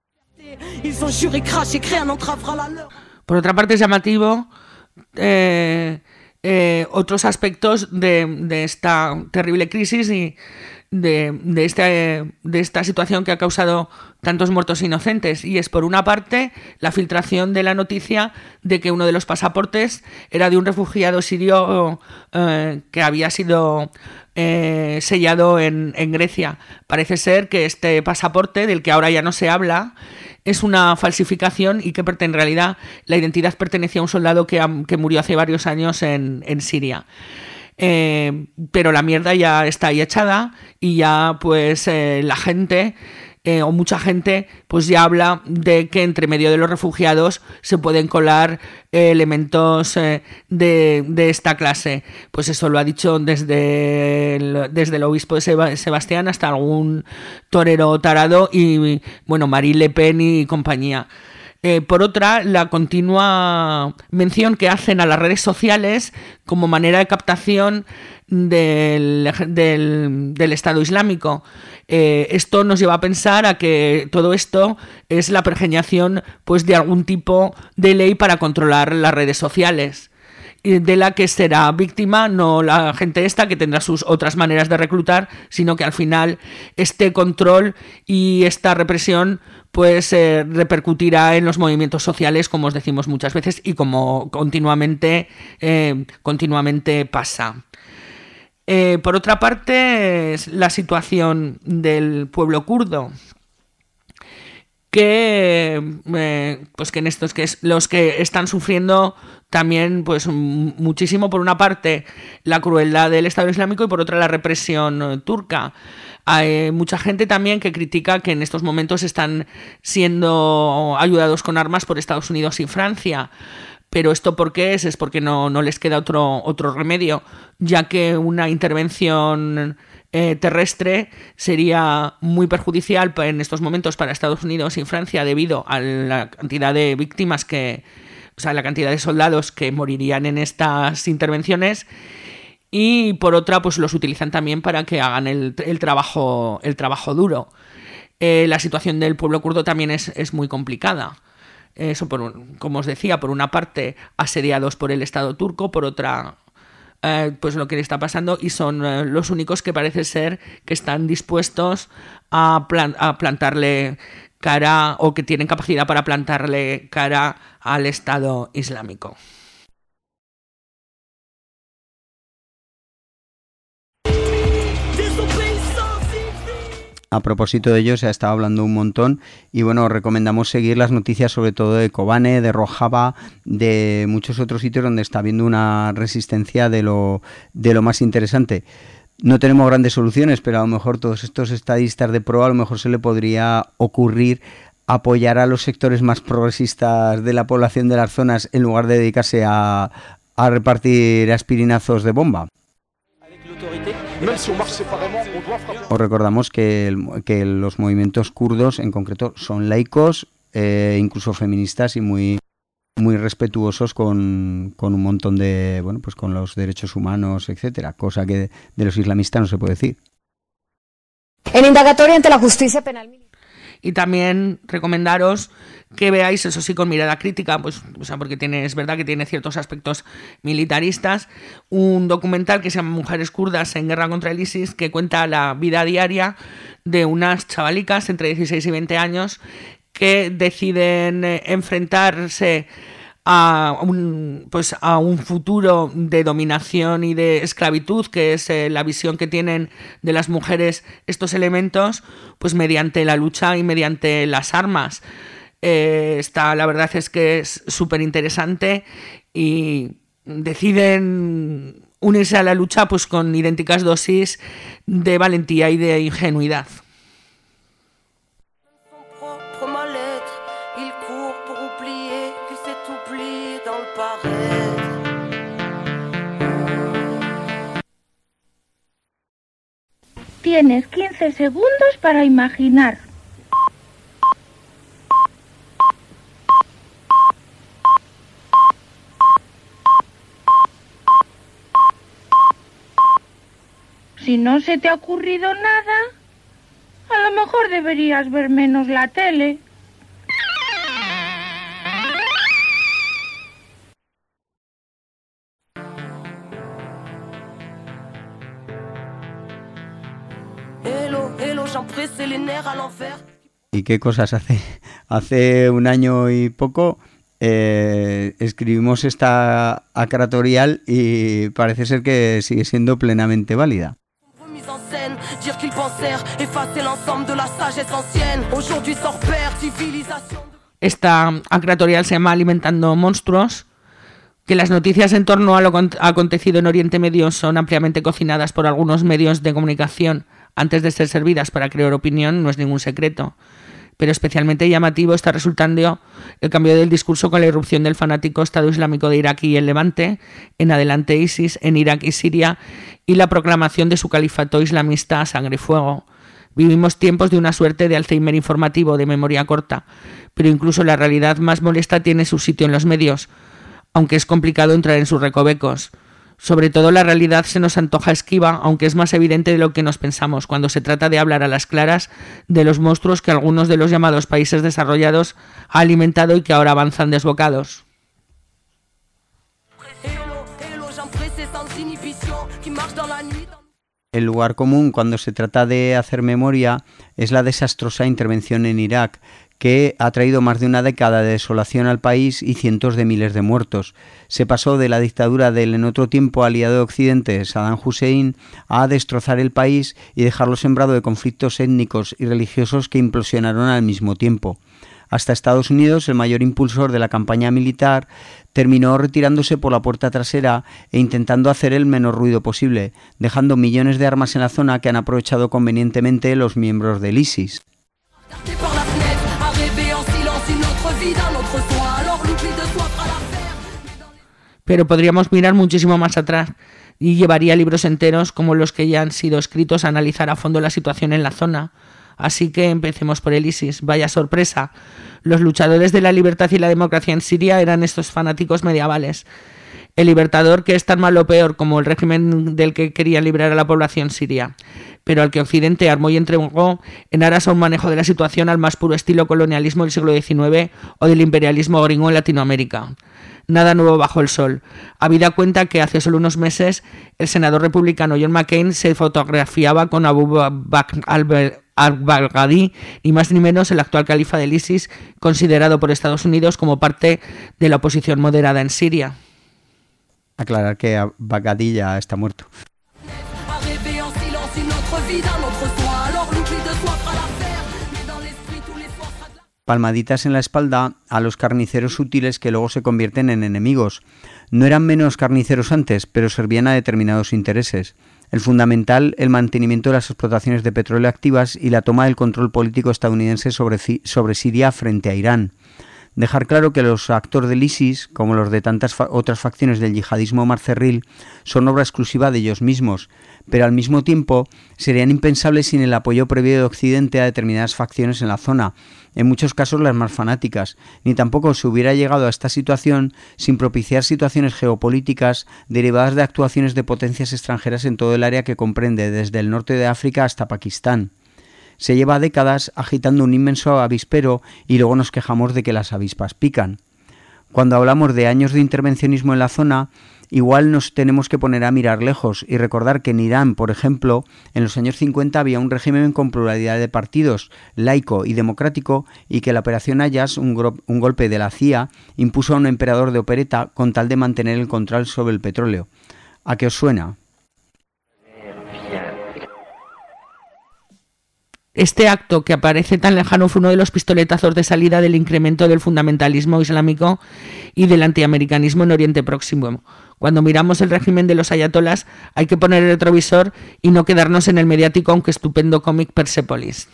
Por otra parte, es llamativo eh, eh, otros aspectos de, de esta terrible crisis y De, de, este, de esta situación que ha causado tantos muertos inocentes, y es por una parte la filtración de la noticia de que uno de los pasaportes era de un refugiado sirio eh, que había sido eh, sellado en, en Grecia. Parece ser que este pasaporte, del que ahora ya no se habla, es una falsificación y que en realidad la identidad pertenecía a un soldado que, que murió hace varios años en, en Siria. Eh, pero la mierda ya está ahí echada y ya pues eh, la gente eh, o mucha gente pues ya habla de que entre medio de los refugiados se pueden colar eh, elementos eh, de, de esta clase. Pues eso lo ha dicho desde el, desde el obispo de Seb- Sebastián hasta algún torero tarado y, bueno, Marine Le Pen y compañía. Eh, por otra, la continua mención que hacen a las redes sociales como manera de captación del, del, del Estado Islámico. Eh, esto nos lleva a pensar a que todo esto es la pergeñación pues, de algún tipo de ley para controlar las redes sociales, de la que será víctima no la gente esta, que tendrá sus otras maneras de reclutar, sino que al final este control y esta represión pues eh, repercutirá en los movimientos sociales, como os decimos muchas veces y como continuamente, eh, continuamente pasa. Eh, por otra parte, es la situación del pueblo kurdo, que eh, pues que en estos que es los que están sufriendo también pues muchísimo, por una parte la crueldad del Estado Islámico y por otra la represión eh, turca. Hay mucha gente también que critica que en estos momentos están siendo ayudados con armas por Estados Unidos y Francia. Pero esto ¿por qué es? Es porque no, no les queda otro, otro remedio, ya que una intervención eh, terrestre sería muy perjudicial en estos momentos para Estados Unidos y Francia debido a la cantidad de víctimas que, o sea, la cantidad de soldados que morirían en estas intervenciones. Y por otra, pues los utilizan también para que hagan el, el, trabajo, el trabajo duro. Eh, la situación del pueblo kurdo también es, es muy complicada. Eso, por, como os decía, por una parte asediados por el Estado turco, por otra, eh, pues lo que le está pasando, y son eh, los únicos que parece ser que están dispuestos a, plan, a plantarle cara, o que tienen capacidad para plantarle cara al Estado Islámico. A propósito de ello, se ha estado hablando un montón y bueno, recomendamos seguir las noticias sobre todo de Kobane, de Rojava, de muchos otros sitios donde está habiendo una resistencia de lo, de lo más interesante. No tenemos grandes soluciones, pero a lo mejor todos estos estadistas de pro, a lo mejor se le podría ocurrir apoyar a los sectores más progresistas de la población de las zonas en lugar de dedicarse a, a repartir aspirinazos de bomba. Os recordamos que, el, que los movimientos kurdos en concreto son laicos, eh, incluso feministas y muy, muy respetuosos con, con un montón de, bueno, pues con los derechos humanos, etcétera, cosa que de, de los islamistas no se puede decir. En indagatoria ante la justicia penal militar. Y también recomendaros que veáis, eso sí, con mirada crítica, pues, o sea, porque tiene, es verdad que tiene ciertos aspectos militaristas, un documental que se llama Mujeres kurdas en guerra contra el ISIS, que cuenta la vida diaria de unas chavalicas entre dieciséis y veinte años que deciden eh, enfrentarse a un, pues a un futuro de dominación y de esclavitud, que es eh, la visión que tienen de las mujeres estos elementos, pues mediante la lucha y mediante las armas. Eh, esta, la verdad es que es súper interesante y deciden unirse a la lucha pues con idénticas dosis de valentía y de ingenuidad. Tienes quince segundos para imaginar. Si no se te ha ocurrido nada, a lo mejor deberías ver menos la tele. ¿Y qué cosas hace? Hace un año y poco eh, escribimos esta acratorial y parece ser que sigue siendo plenamente válida. Esta acratorial se llama Alimentando Monstruos, que las noticias en torno a lo acontecido en Oriente Medio son ampliamente cocinadas por algunos medios de comunicación antes de ser servidas para crear opinión no es ningún secreto. Pero especialmente llamativo está resultando el cambio del discurso con la irrupción del fanático Estado Islámico de Irak y el Levante, en adelante ISIS en Irak y Siria, y la proclamación de su califato islamista a sangre y fuego. Vivimos tiempos de una suerte de Alzheimer informativo, de memoria corta, pero incluso la realidad más molesta tiene su sitio en los medios, aunque es complicado entrar en sus recovecos. Sobre todo la realidad se nos antoja esquiva, aunque es más evidente de lo que nos pensamos cuando se trata de hablar a las claras de los monstruos que algunos de los llamados países desarrollados ha alimentado y que ahora avanzan desbocados. El lugar común cuando se trata de hacer memoria es la desastrosa intervención en Irak, que ha traído más de una década de desolación al país y cientos de miles de muertos. Se pasó de la dictadura del en otro tiempo aliado de Occidente, Saddam Hussein, a destrozar el país y dejarlo sembrado de conflictos étnicos y religiosos que implosionaron al mismo tiempo. Hasta Estados Unidos, el mayor impulsor de la campaña militar, terminó retirándose por la puerta trasera e intentando hacer el menor ruido posible, dejando millones de armas en la zona que han aprovechado convenientemente los miembros del ISIS. Pero podríamos mirar muchísimo más atrás y llevaría libros enteros como los que ya han sido escritos a analizar a fondo la situación en la zona. Así que empecemos por el ISIS. Vaya sorpresa. Los luchadores de la libertad y la democracia en Siria eran estos fanáticos medievales. El libertador que es tan malo o peor como el régimen del que quería librar a la población siria, pero al que Occidente armó y entregó en aras a un manejo de la situación al más puro estilo colonialismo del siglo diecinueve o del imperialismo gringo en Latinoamérica. Nada nuevo bajo el sol. Habida cuenta que hace solo unos meses el senador republicano John McCain se fotografiaba con Abu Bakr al-Baghdadi, ni más ni menos el actual califa del ISIS, considerado por Estados Unidos como parte de la oposición moderada en Siria. Aclarar que Baghdadi ya está muerto. Palmaditas en la espalda a los carniceros sutiles que luego se convierten en enemigos. No eran menos carniceros antes, pero servían a determinados intereses. El fundamental, el mantenimiento de las explotaciones de petróleo activas y la toma del control político estadounidense sobre, sobre Siria frente a Irán. Dejar claro que los actores del ISIS, como los de tantas fa- otras facciones del yihadismo marcerril, son obra exclusiva de ellos mismos, pero al mismo tiempo serían impensables sin el apoyo previo de Occidente a determinadas facciones en la zona, en muchos casos las más fanáticas, ni tampoco se hubiera llegado a esta situación sin propiciar situaciones geopolíticas derivadas de actuaciones de potencias extranjeras en todo el área que comprende desde el norte de África hasta Pakistán. Se lleva décadas agitando un inmenso avispero y luego nos quejamos de que las avispas pican. Cuando hablamos de años de intervencionismo en la zona, igual nos tenemos que poner a mirar lejos y recordar que en Irán, por ejemplo, en los años cincuenta había un régimen con pluralidad de partidos, laico y democrático, y que la operación Ayas, un, gro- un golpe de la C I A, impuso a un emperador de opereta con tal de mantener el control sobre el petróleo. ¿A qué os suena? Este acto, que aparece tan lejano, fue uno de los pistoletazos de salida del incremento del fundamentalismo islámico y del antiamericanismo en Oriente Próximo. Cuando miramos el régimen de los ayatolás, hay que poner el retrovisor y no quedarnos en el mediático aunque estupendo cómic Persepolis.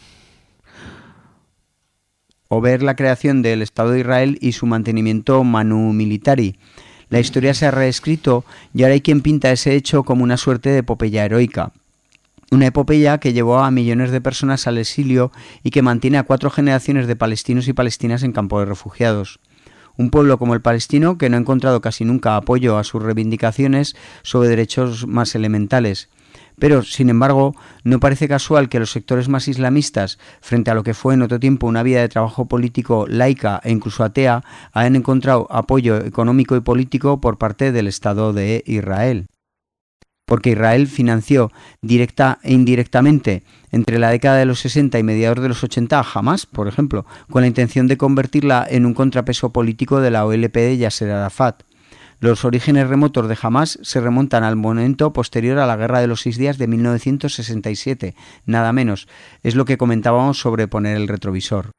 O ver la creación del Estado de Israel y su mantenimiento manu militari. La historia se ha reescrito y ahora hay quien pinta ese hecho como una suerte de epopeya heroica. Una epopeya que llevó a millones de personas al exilio y que mantiene a cuatro generaciones de palestinos y palestinas en campos de refugiados. Un pueblo como el palestino que no ha encontrado casi nunca apoyo a sus reivindicaciones sobre derechos más elementales. Pero, sin embargo, no parece casual que los sectores más islamistas, frente a lo que fue en otro tiempo una vida de trabajo político laica e incluso atea, hayan encontrado apoyo económico y político por parte del Estado de Israel. Porque Israel financió directa e indirectamente entre la década de los sesenta y mediados de los ochenta a Hamas, por ejemplo, con la intención de convertirla en un contrapeso político de la O L P de Yasser Arafat. Los orígenes remotos de Hamas se remontan al momento posterior a la Guerra de los Seis Días de mil novecientos sesenta y siete, nada menos. Es lo que comentábamos sobre poner el retrovisor.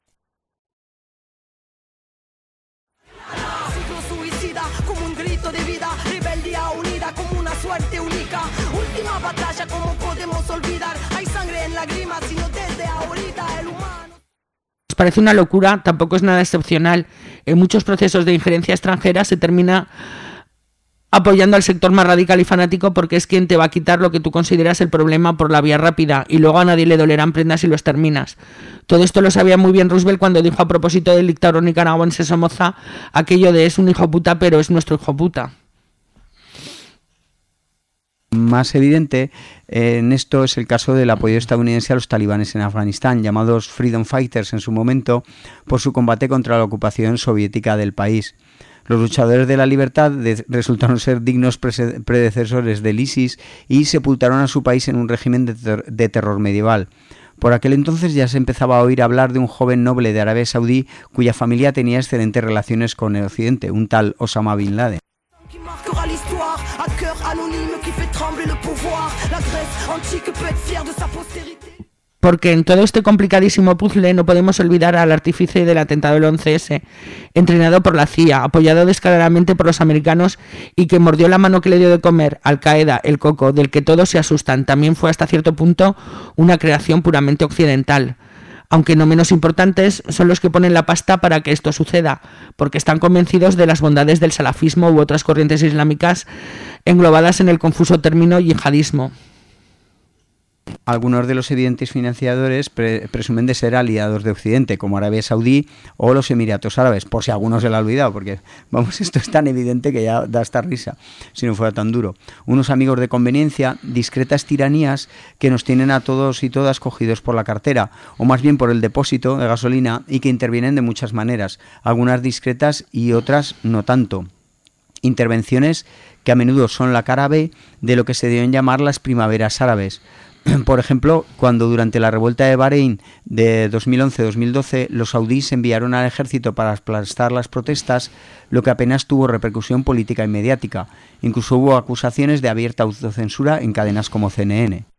parece una locura, tampoco es nada excepcional. En muchos procesos de injerencia extranjera se termina apoyando al sector más radical y fanático porque es quien te va a quitar lo que tú consideras el problema por la vía rápida y luego a nadie le dolerán prendas si lo exterminas. Todo esto lo sabía muy bien Roosevelt cuando dijo a propósito del dictador nicaragüense Somoza aquello de es un hijo puta pero es nuestro hijo puta. Más evidente eh, en esto es el caso del apoyo estadounidense a los talibanes en Afganistán, llamados Freedom Fighters en su momento, por su combate contra la ocupación soviética del país. Los luchadores de la libertad de, resultaron ser dignos pre- predecesores del ISIS y sepultaron a su país en un régimen de, ter- de terror medieval. Por aquel entonces ya se empezaba a oír hablar de un joven noble de Arabia Saudí cuya familia tenía excelentes relaciones con el occidente, un tal Osama Bin Laden. Porque en todo este complicadísimo puzzle no podemos olvidar al artífice del atentado del once ese, entrenado por la C I A, apoyado descaradamente por los americanos y que mordió la mano que le dio de comer Al-Qaeda, el coco, del que todos se asustan. También fue hasta cierto punto una creación puramente occidental. Aunque no menos importantes son los que ponen la pasta para que esto suceda, porque están convencidos de las bondades del salafismo u otras corrientes islámicas englobadas en el confuso término yihadismo. Algunos de los evidentes financiadores pre- presumen de ser aliados de Occidente, como Arabia Saudí o los Emiratos Árabes, por si alguno se lo ha olvidado, porque vamos, esto es tan evidente que ya da hasta risa, si no fuera tan duro. Unos amigos de conveniencia, discretas tiranías que nos tienen a todos y todas cogidos por la cartera, o más bien por el depósito de gasolina, y que intervienen de muchas maneras, algunas discretas y otras no tanto. Intervenciones que a menudo son la cara B de lo que se deben llamar las primaveras árabes. Por ejemplo, cuando durante la revuelta de Bahrein de dos mil once dos mil doce los saudíes enviaron al ejército para aplastar las protestas, lo que apenas tuvo repercusión política y mediática. Incluso hubo acusaciones de abierta autocensura en cadenas como C N N.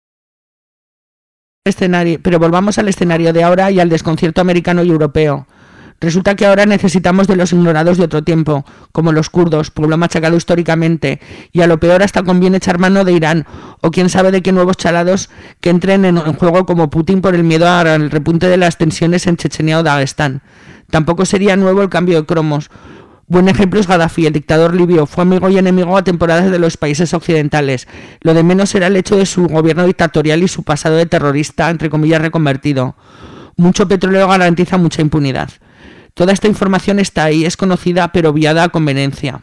Escenario, pero volvamos al escenario de ahora y al desconcierto americano y europeo. Resulta que ahora necesitamos de los ignorados de otro tiempo, como los kurdos, pueblo machacado históricamente, y a lo peor hasta conviene echar mano de Irán, o quién sabe de qué nuevos chalados que entren en, en juego como Putin por el miedo al repunte de las tensiones en Chechenia o Dagestán. Tampoco sería nuevo el cambio de cromos. Buen ejemplo es Gaddafi, el dictador libio, fue amigo y enemigo a temporadas de los países occidentales. Lo de menos era el hecho de su gobierno dictatorial y su pasado de terrorista, entre comillas, reconvertido. Mucho petróleo garantiza mucha impunidad. Toda esta información está ahí, es conocida pero obviada a conveniencia.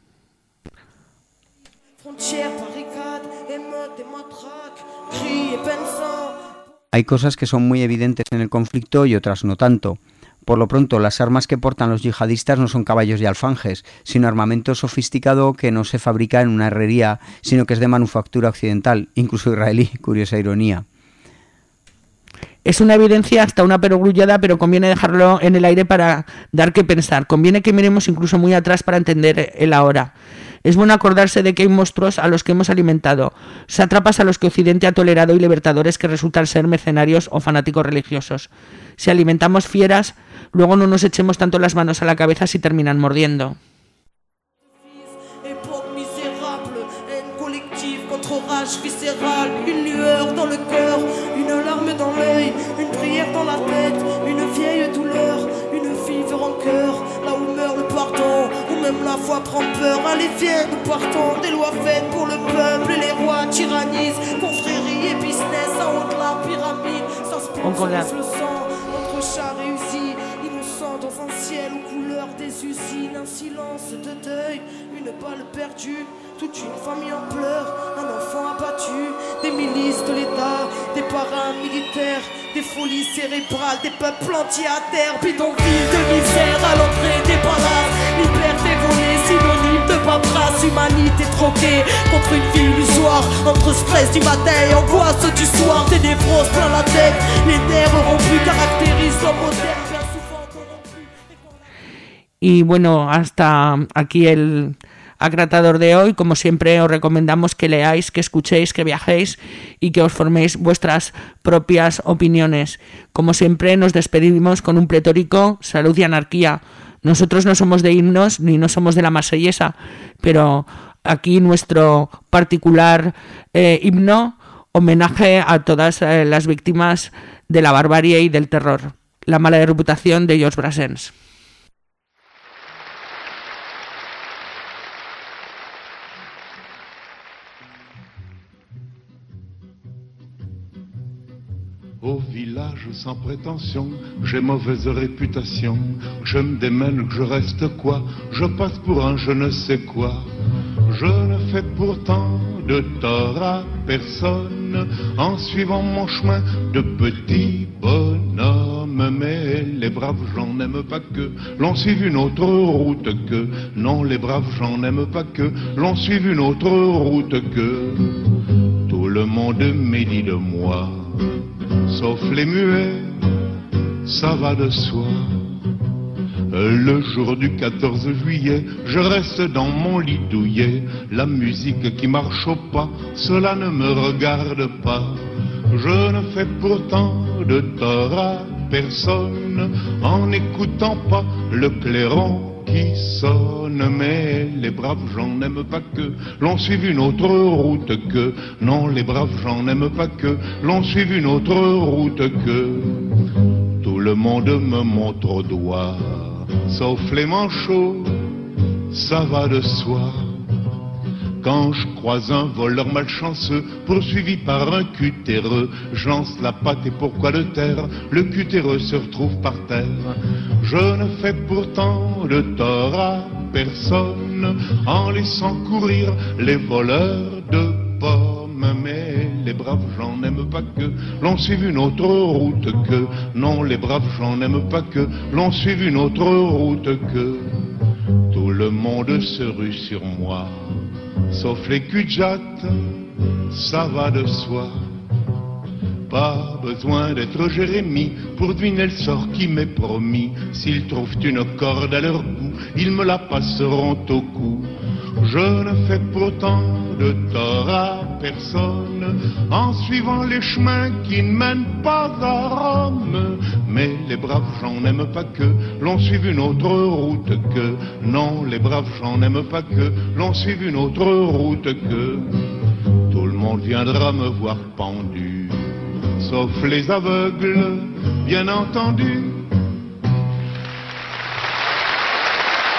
Hay cosas que son muy evidentes en el conflicto y otras no tanto. Por lo pronto, las armas que portan los yihadistas no son caballos y alfanjes, sino armamento sofisticado que no se fabrica en una herrería, sino que es de manufactura occidental, incluso israelí, curiosa ironía. Es una evidencia hasta una perogrullada, pero conviene dejarlo en el aire para dar que pensar. Conviene que miremos incluso muy atrás para entender el ahora. Es bueno acordarse de que hay monstruos a los que hemos alimentado, sátrapas a los que Occidente ha tolerado y libertadores que resultan ser mercenarios o fanáticos religiosos. Si alimentamos fieras, luego no nos echemos tanto las manos a la cabeza si terminan mordiendo. Rage viscérale, une lueur dans le cœur, une larme dans l'œil, une prière dans la tête, une vieille douleur, une vive rancœur, là où meurt le pardon, où même la foi prend peur. Allez viens, nous partons, des lois faites pour le peuple et les rois tyrannisent, confrérie et business en haut de la pyramide, ça se prononce le sang, notre chat réussi, innocent dans un ciel aux couleurs des usines, un silence de deuil, une balle perdue, toute une famille en pleurs, un enfant abattu, des milices de l'État, des paramilitaires, des folies cérébrales, des peuples entiers à terre, bidonville de misère à l'entrée des palaces, liberté volée, synonyme de paperasse, humanité troquée contre une vie illusoire, entre stress du matin et angoisse du soir, des névroses plein la tête, les nerfs rompus caractérisent l'homme moderne, bien souvent corrompu. Y bueno, hasta aquí el Acratador de hoy. Como siempre os recomendamos que leáis, que escuchéis, que viajéis y que os forméis vuestras propias opiniones. Como siempre nos despedimos con un pletórico salud y anarquía. Nosotros no somos de himnos ni no somos de la Marsellesa, pero aquí nuestro particular eh, himno, homenaje a todas eh, las víctimas de la barbarie y del terror. la mala reputación de Georges Brassens. Au village sans prétention, j'ai mauvaise réputation. Je me démène, que je reste quoi? Je passe pour un je ne sais quoi. Je ne fais pourtant de tort à personne en suivant mon chemin de petit bonhomme. Mais les braves gens n'aiment pas que l'on suive une autre route que. Non, les braves gens n'aiment pas que l'on suive une autre route que. Tout le monde médit de moi, sauf les muets, ça va de soi. Le jour du quatorze juillet, je reste dans mon lit douillet. La musique qui marche au pas, cela ne me regarde pas. Je ne fais pourtant de tort à personne en n'écoutant pas le clairon qui sonne. Mais les braves gens n'aiment pas que l'on suive une autre route que. Non, les braves gens n'aiment pas que l'on suive une autre route que. Tout le monde me montre au doigt, sauf les manchots, ça va de soi. Quand je croise un voleur malchanceux poursuivi par un cutéreux, je lance la patte et pourquoi le taire? Le cutéreux se retrouve par terre. Je ne fais pourtant de tort à personne en laissant courir les voleurs de pommes. Mais les braves gens n'aiment pas que l'on suive une autre route que. Non, les braves gens n'aiment pas que l'on suive une autre route que. Tout le monde se rue sur moi, sauf les cul-de-jatte, ça va de soi. Pas besoin d'être Jérémie pour deviner le sort qui m'est promis. S'ils trouvent une corde à leur goût, ils me la passeront au cou. Je ne fais pourtant de tort à personne en suivant les chemins qui ne mènent pas à Rome. Mais les braves gens n'aiment pas que l'on suive une autre route que. Non, les braves gens n'aiment pas que l'on suive une autre route que. Tout le monde viendra me voir pendu, sauf les aveugles, bien entendu.